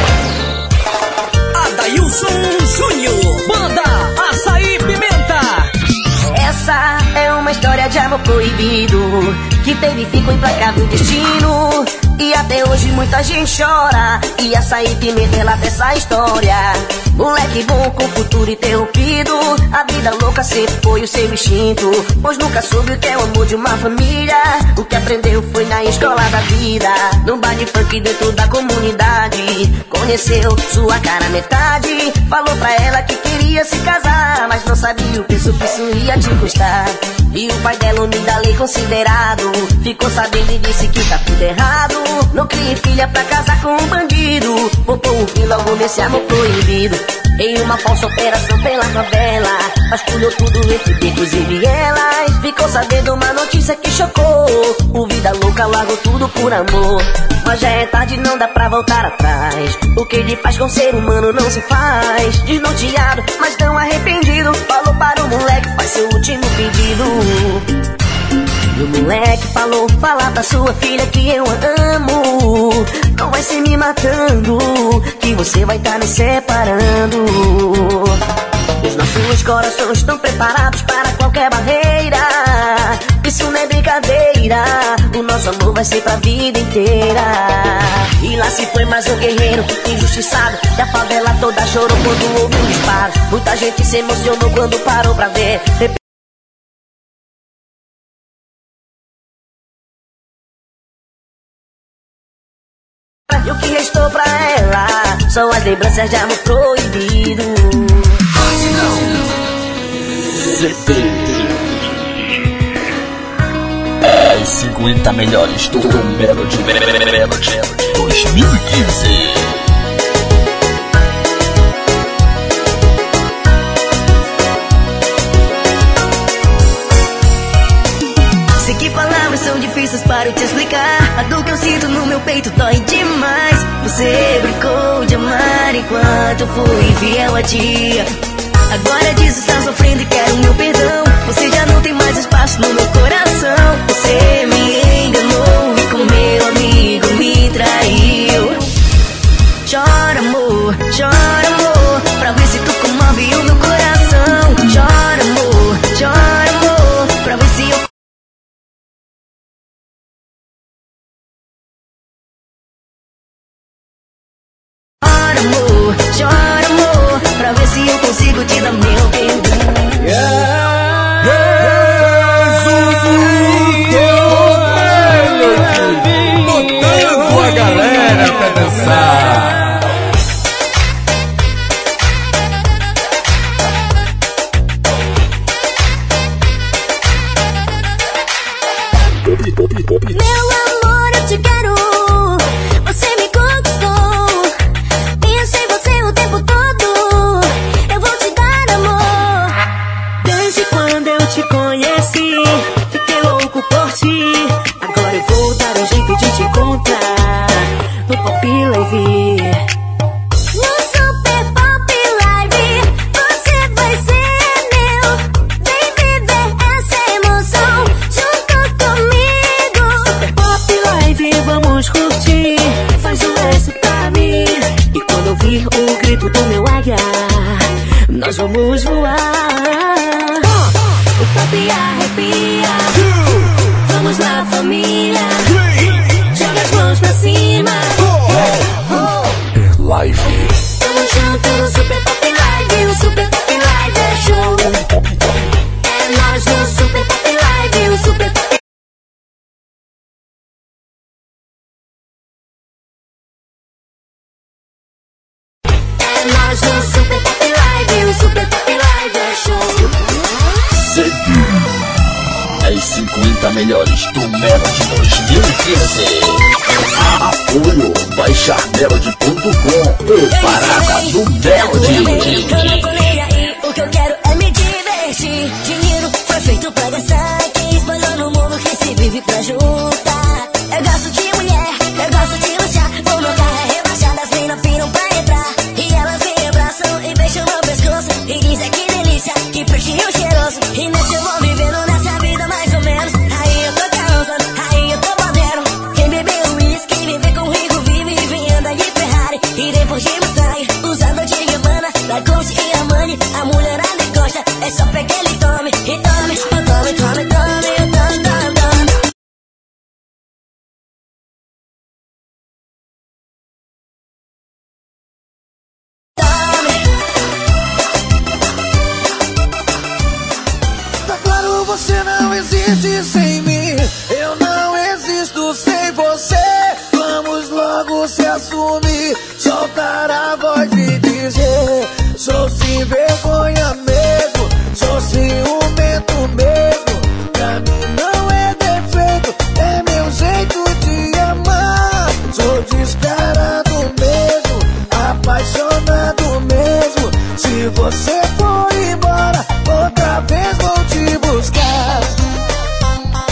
Adailson Júnior, banda Açaí Pimenta. Essa é uma história de amor proibido, que teve fim com implacável destino. E até hoje muita gente chora, e Açaí Pimenta relata essa história. Moleque bom com futuro interrompido, a vida louca sempre foi o seu instinto, pois nunca soube o que é o amor de uma família. O que aprendeu foi na escola da vida, num baile funk dentro da comunidade. Conheceu sua cara metade, falou pra ela que queria se casar, mas não sabia o preço que isso ia te custar. E o pai dela, homem da lei considerado, ficou sabendo e disse que tá tudo errado. Não crie filha pra casar com um bandido, botou um fim logo nesse amor proibido. Em uma falsa operação pela favela, vasculhou tudo entre becos e vielas. Ficou sabendo uma notícia que chocou, o vida louca largou tudo por amor. Mas já é tarde, não dá pra voltar atrás, o que ele faz com o ser humano não se faz. Desnorteado, mas não arrependido, falou para o moleque, faz seu último pedido. E o moleque falou, fala pra sua filha que eu a amo, não vai ser me matando, que você vai tá me separando. Os nossos corações estão preparados para qualquer barreira, isso não é brincadeira, o nosso amor vai ser pra vida inteira. E lá se foi mais um guerreiro injustiçado, e a favela toda chorou quando houve um disparo. Muita gente se emocionou quando parou pra ver. E o que restou pra ela são as lembranças de amor proibido. CD 50 melhores do Melody 2015. Sei que palavras são difíceis para eu te explicar. A dor que eu sinto no meu peito dói demais. Você brincou de amar enquanto eu fui infiel a ti. Agora diz está sofrendo e quer o meu perdão. Você já não tem mais espaço no meu coração. Você me enganou e com meu amigo me traiu. Chora amor, pra ver se tu comove o meu coração. Chora amor, pra ver se eu... Chora amor, pra ver se eu consigo te dar meu perdão. Botando a galera pra dançar. Meu amor, eu te quero. Você me conquistou. Penso em você o tempo todo. Eu vou te dar amor. Desde quando eu te conheci, fiquei louco por ti. Agora eu vou dar um jeito de te encontrar no Pop Live. No Super Pop Live, você vai ser meu. Vem viver essa emoção junto comigo. Super Pop Live, vamos curtir. Faz um S pra mim. E quando ouvir o grito do meu águia, nós vamos voar. O pop arrepia. Vamos lá, família. Joga as mãos pra cima. Live. Tamo junto no Super Pop Live. O Super Pop Live é show. É nós no Super Pop Live. O Super Pop é nós no Super Pop Live. O Super Pop Live é show. As 50 melhores do Melody 2015. Apoio baixarmelody.com. O Parada do Melody. Eu não tô nem aí, o que eu quero é me divertir. Dinheiro foi feito pra gastar. Quem espalhou no mundo que se vive pra juntar. Eu gosto de mulher, eu gosto de luxar. O meu carro é rebaixado, as meninas piram pra entrar. E elas me abraçam e beijam meu pescoço. E dizem que delícia, que peixinho cheiroso. E nesse eu vou vivendo nessa vida mais ou menos. Aí eu tô causando, aí eu tô podendo. Quem bebeu uísque, vive com rico, vive e vem andar de Ferrari. E depois de Mustang, usando de Gabbana, Lacoste e Armani. A mulherada gosta, é só pegar ele e tome. E tome, eu tome, tome, tome, eu tome, tome, tome. Tá claro, você não existe sem mim. Eu não existo sem você. Vamos logo se assumir. Soltar a voz e dizer: sou sem vergonha mesmo. Sou ciumento mesmo. Pra mim não é defeito, é meu jeito de amar. Sou descarado mesmo, apaixonado mesmo. Se você for embora, outra vez vou te buscar.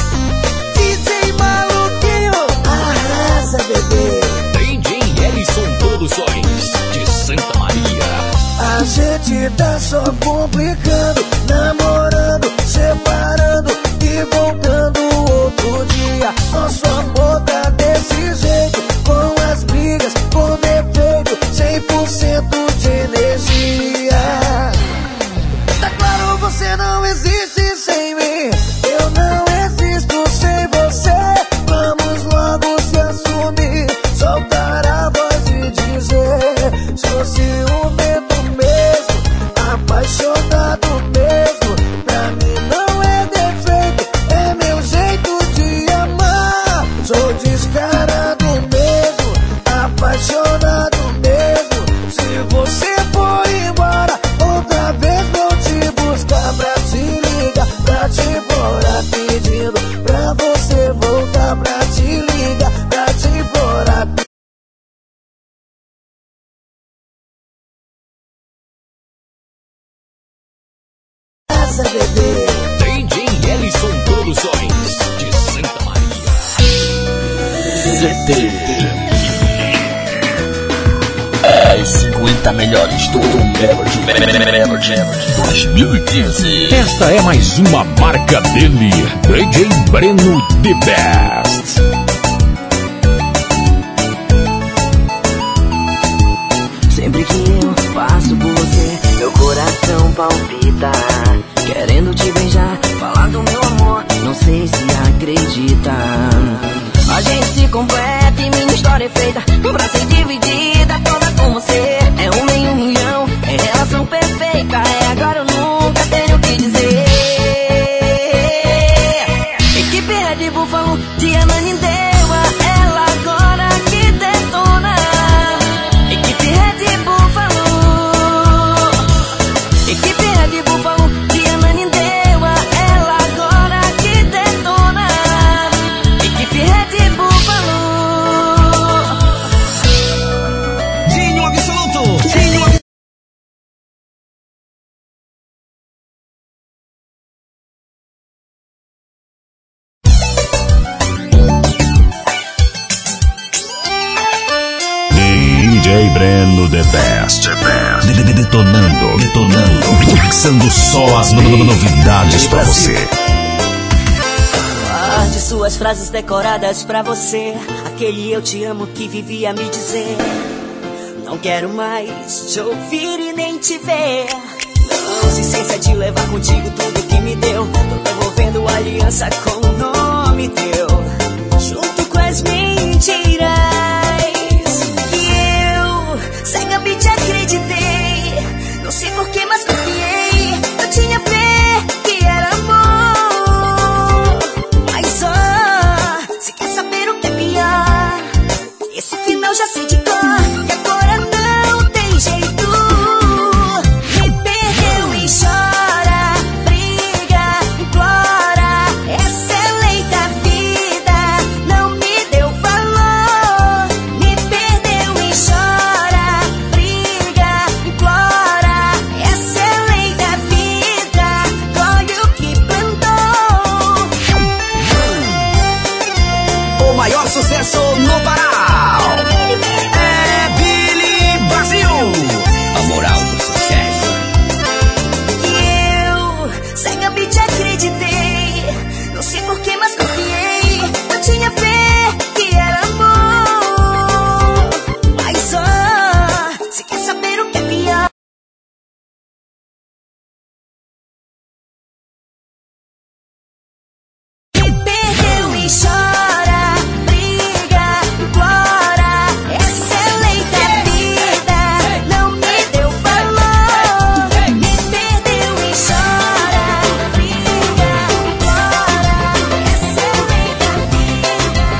Produções de Santa Maria. ZT. As 50 melhores do Melody 2015. Esta é mais uma marca dele, DJ Breno The Best. Sempre que eu passo por você, meu coração palpita, querendo te beijar, falar do meu amor, não sei se acredita. A gente se completa e minha história é feita pra ser dividida toda com você. É uma em 1 milhão, é relação perfeita, é agora ou nunca, tenho o que dizer. Equipe Red Bull falou de Ananindeua, ela agora que detona. Equipe Red Bull falou, equipe Red Bull falou de Ananindeua, ela agora que detona. Equipe Red Bull falou. Dinho Absoluto. Dinho Absoluto. DJ Breno The Best. Detonando. Mixando só as novidades pra você. Guarde suas frases decoradas pra você, aquele eu te amo que vivia me dizer. Não quero mais te ouvir e nem te ver. Não se esqueça de levar contigo tudo que me deu. Tô devolvendo aliança com o nome teu, junto com as mentiras que eu cegamente acreditei. Não sei porquê, mas confiei. Eu tinha fé que era amor. Mas se quer saber o que é pior, esse final já sei de cor. E agora não tem jeito. Me perdeu e chora, briga, implora. Essa é a lei da vida, não me deu valor. Me perdeu e chora, briga, implora. Essa é a lei da vida, colhe o que plantou. O maior sucesso no Pará é Billy Brasil. A moral do sucesso. Eu cegamente acreditei. Não sei porquê, mas confiei. Eu tinha fé que era amor. Mas se quer saber o que é pior, me perdeu e chora, briga, implora. Essa é a lei da vida, não me deu valor. Me perdeu e chora, briga, implora. Essa é a lei da vida.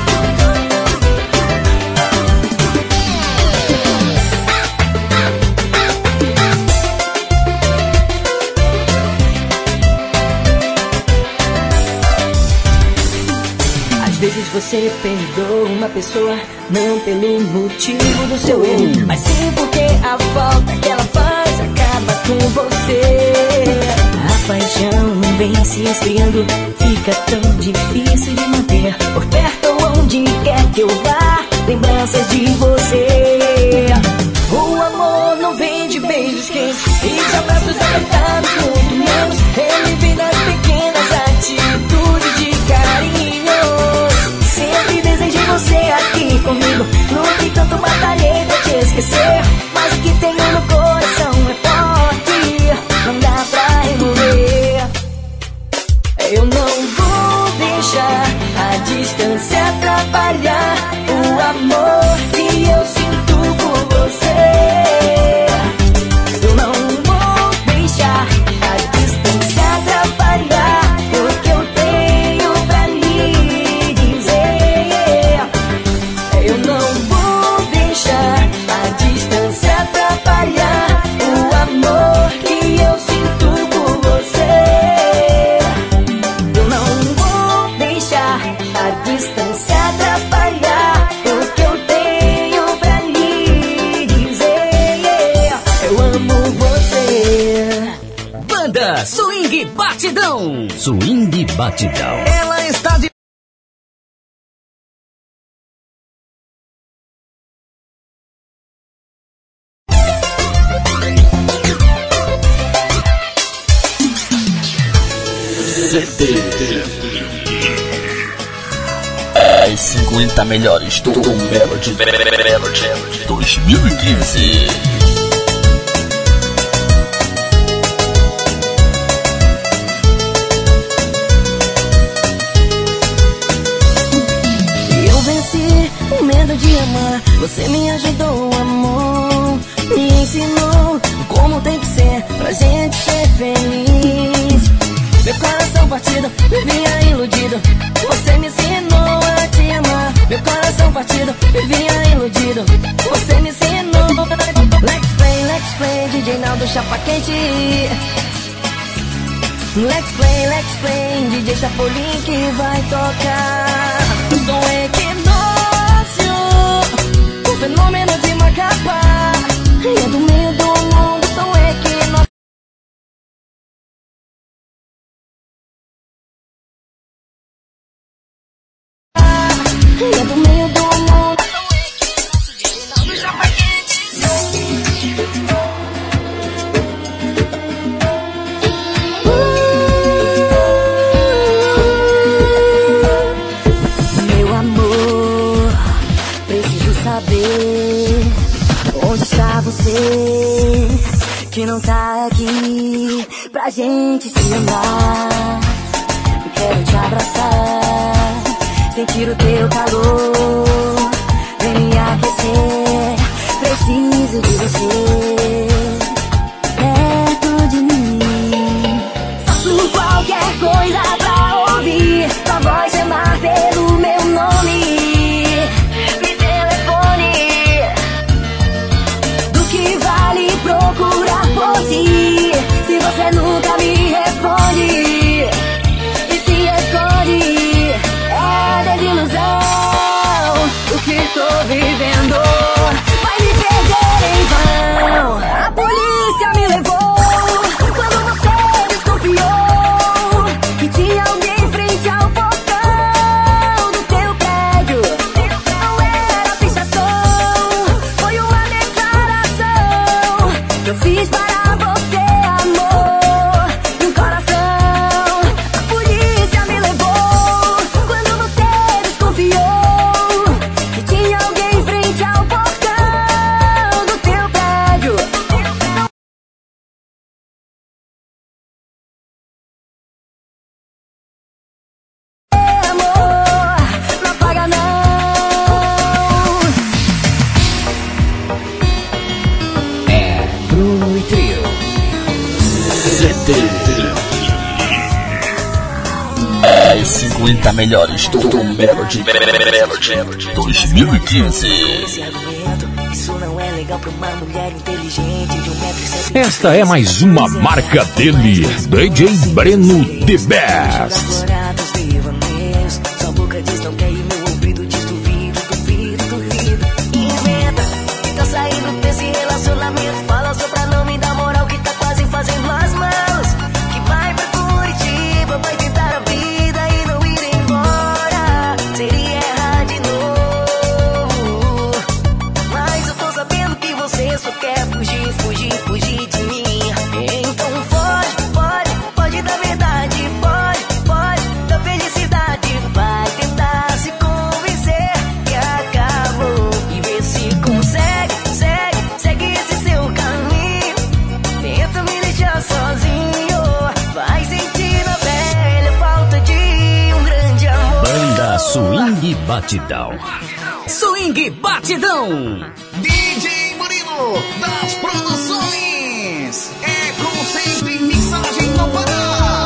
Às vezes você perdoa uma pessoa, não pelo motivo do seu erro, mas sim porque a falta que ela faz acaba com você. A paixão vem se esfriando, fica tão difícil de manter. Por perto ou onde quer que eu vá, lembranças de você. O amor não vem de beijos quentes e de abraços apertados, muito menos. Ele vem das pequenas atitudes de carinho. Sempre desejei você aqui comigo, nunca e tanto batalhei pra te esquecer. Mas o que tenho no coração é forte, não dá pra remover. Eu não vou deixar a distância atrapalhar o amor que eu sinto por você. Eu não vou deixar a distância atrapalhar o que eu tenho pra lhe dizer. Eu não vou deixar a distância atrapalhar o amor que eu sinto por você. Eu não vou deixar a distância atrapalhar o que eu tenho pra lhe dizer. Eu amo você. Banda Swing Batidão. Swing Batidão. Eu está de... As 50 melhores do Melody 2015. Eu venci o medo de amar. Você me ajudou, amor. Me ensinou como tem que ser pra gente ser feliz. Meu coração partido, vivia iludido. Você me ensinou a te amar. Meu coração partido, vivia iludido. Você me ensinou. Let's play, DJ Naldo Chapa Quente. Let's play, DJ Chapolin que vai tocar. Eu sou um equinócio, o fenômeno de Macapá. E é do meio do mundo, sou um equinócio. E é do meio do mundo, sou um equinócio, DJ Naldo Chapa Quente. Onde está você que não tá aqui pra gente se amar? Eu quero te abraçar, sentir o teu calor, vem me aquecer. Preciso de você perto de mim. Faço qualquer coisa pra ouvir tua voz chamar pelo meu nome. Procurar por ti, se você nunca me responde e se esconde, é desilusão o que tô vivendo. Vai me perder em vão. A polícia me levou quando você desconfiou que tinha alguém frente ao portão do teu prédio. Não era pichação, foi uma declaração eu fiz para você, amor, no coração. A polícia me levou quando você desconfiou que tinha alguém em frente ao portão do teu prédio. Amor, não apaga não. Bruno e Trio. As 50 melhores do Melody 2015. Isso não é legal pra uma mulher inteligente de 1,70 m. Esta é mais uma marca dele, DJ Breno The Best. Sua boca diz não quer e meu ouvido diz duvido. Inventa que tá saindo desse relacionamento. Fala só pra não me dar moral que tá quase fazendo as malas. Que vai pra Curitiba, vai tentar a vida e não ir embora. Seria errar de novo. Mas eu tô sabendo que você só quer fugir de mim. Então pode da verdade, pode da felicidade. Vai tentar se convencer que acabou e vê se consegue, segue esse seu caminho. Tenta me deixar sozinho, vai sentir na pele a falta de um grande amor. Banda Swing Batidão. Swing Batidão. DJ Murilo das Produções. É conceito e mixagem no Pará.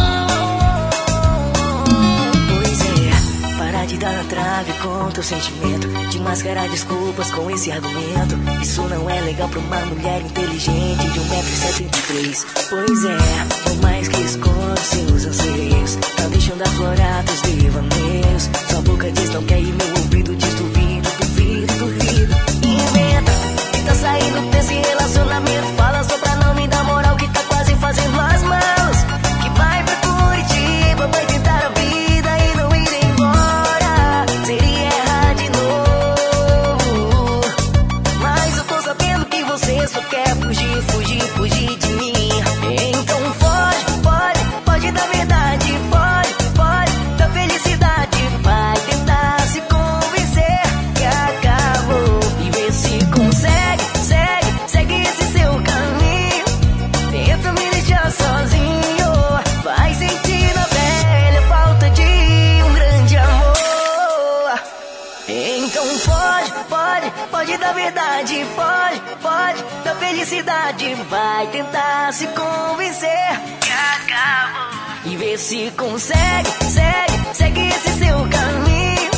Pois é, parar de dar na trave com teu sentimento, de mascarar desculpas com esse argumento. Isso não é legal pra uma mulher inteligente de 1,73 m. Pois é, por mais que esconda seus anseios, tá deixando aflorar teus devaneios. Sua boca diz não quer e meu ouvido diz duvido. Inventa que tá saindo desse relacionamento. Fala só pra não me dar moral que tá quase fazendo as malas. Que vai pra Curitiba, vai tentar a vida e não pode dar verdade, pode dar felicidade. Vai tentar se convencer que acabou. E vê se consegue, segue esse seu caminho.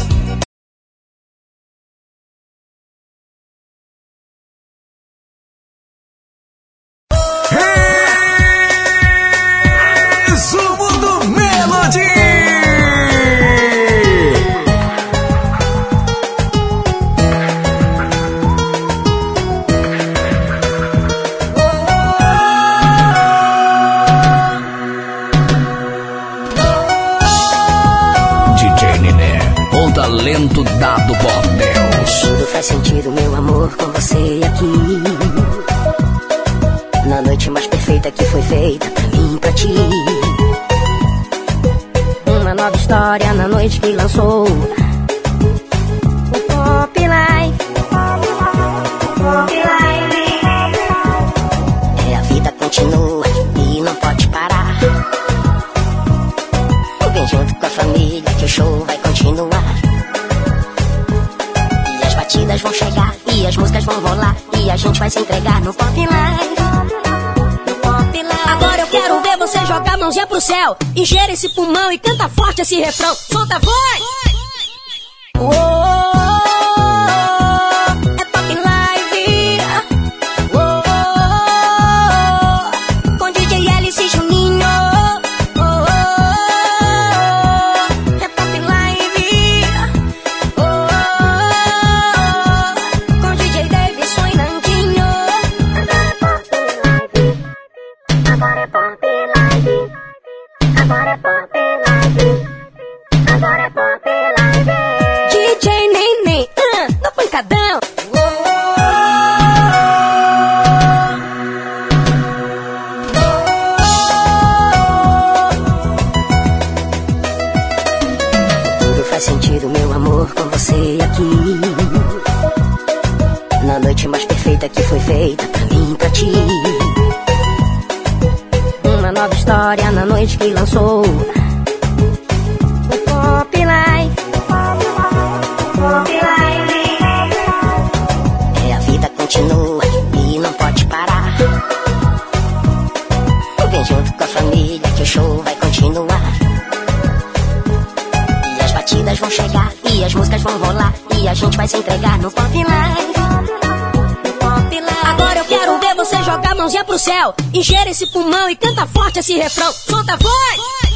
Resumo do Melody. Talento dado por Deus. Tudo faz sentido, meu amor, com você aqui. Na noite mais perfeita que foi feita pra mim e pra ti. Uma nova história na noite que lançou o Pop Life. É, a vida continua e não pode parar. Vem junto com a família que o show vai continuar. Batidas vão chegar e as músicas vão rolar e a gente vai se entregar no Pop Life. Agora eu quero ver você jogar a mãozinha pro céu, encher esse pulmão e canta forte esse refrão. Solta a voz! É Pop Live. Com DJ Alice e Juninho. É Pop Live. Com DJ Davidson e Nandinho. Agora é Pop Live. Agora é Pop Live. Agora é Pop Live. DJ Neném, no pancadão. Tudo faz sentido, meu amor, com você aqui. Na noite mais perfeita que foi feita pra mim e pra ti. Uma nova história na noite que lançou o Pop Life. É, a vida continua e não pode parar. Vem junto com a família que o show vai continuar. E as batidas vão chegar e as músicas vão rolar e a gente vai se entregar no Pop Life. Agora eu quero ver você jogar a mãozinha pro céu, encher esse pulmão e canta forte esse refrão. Solta a voz!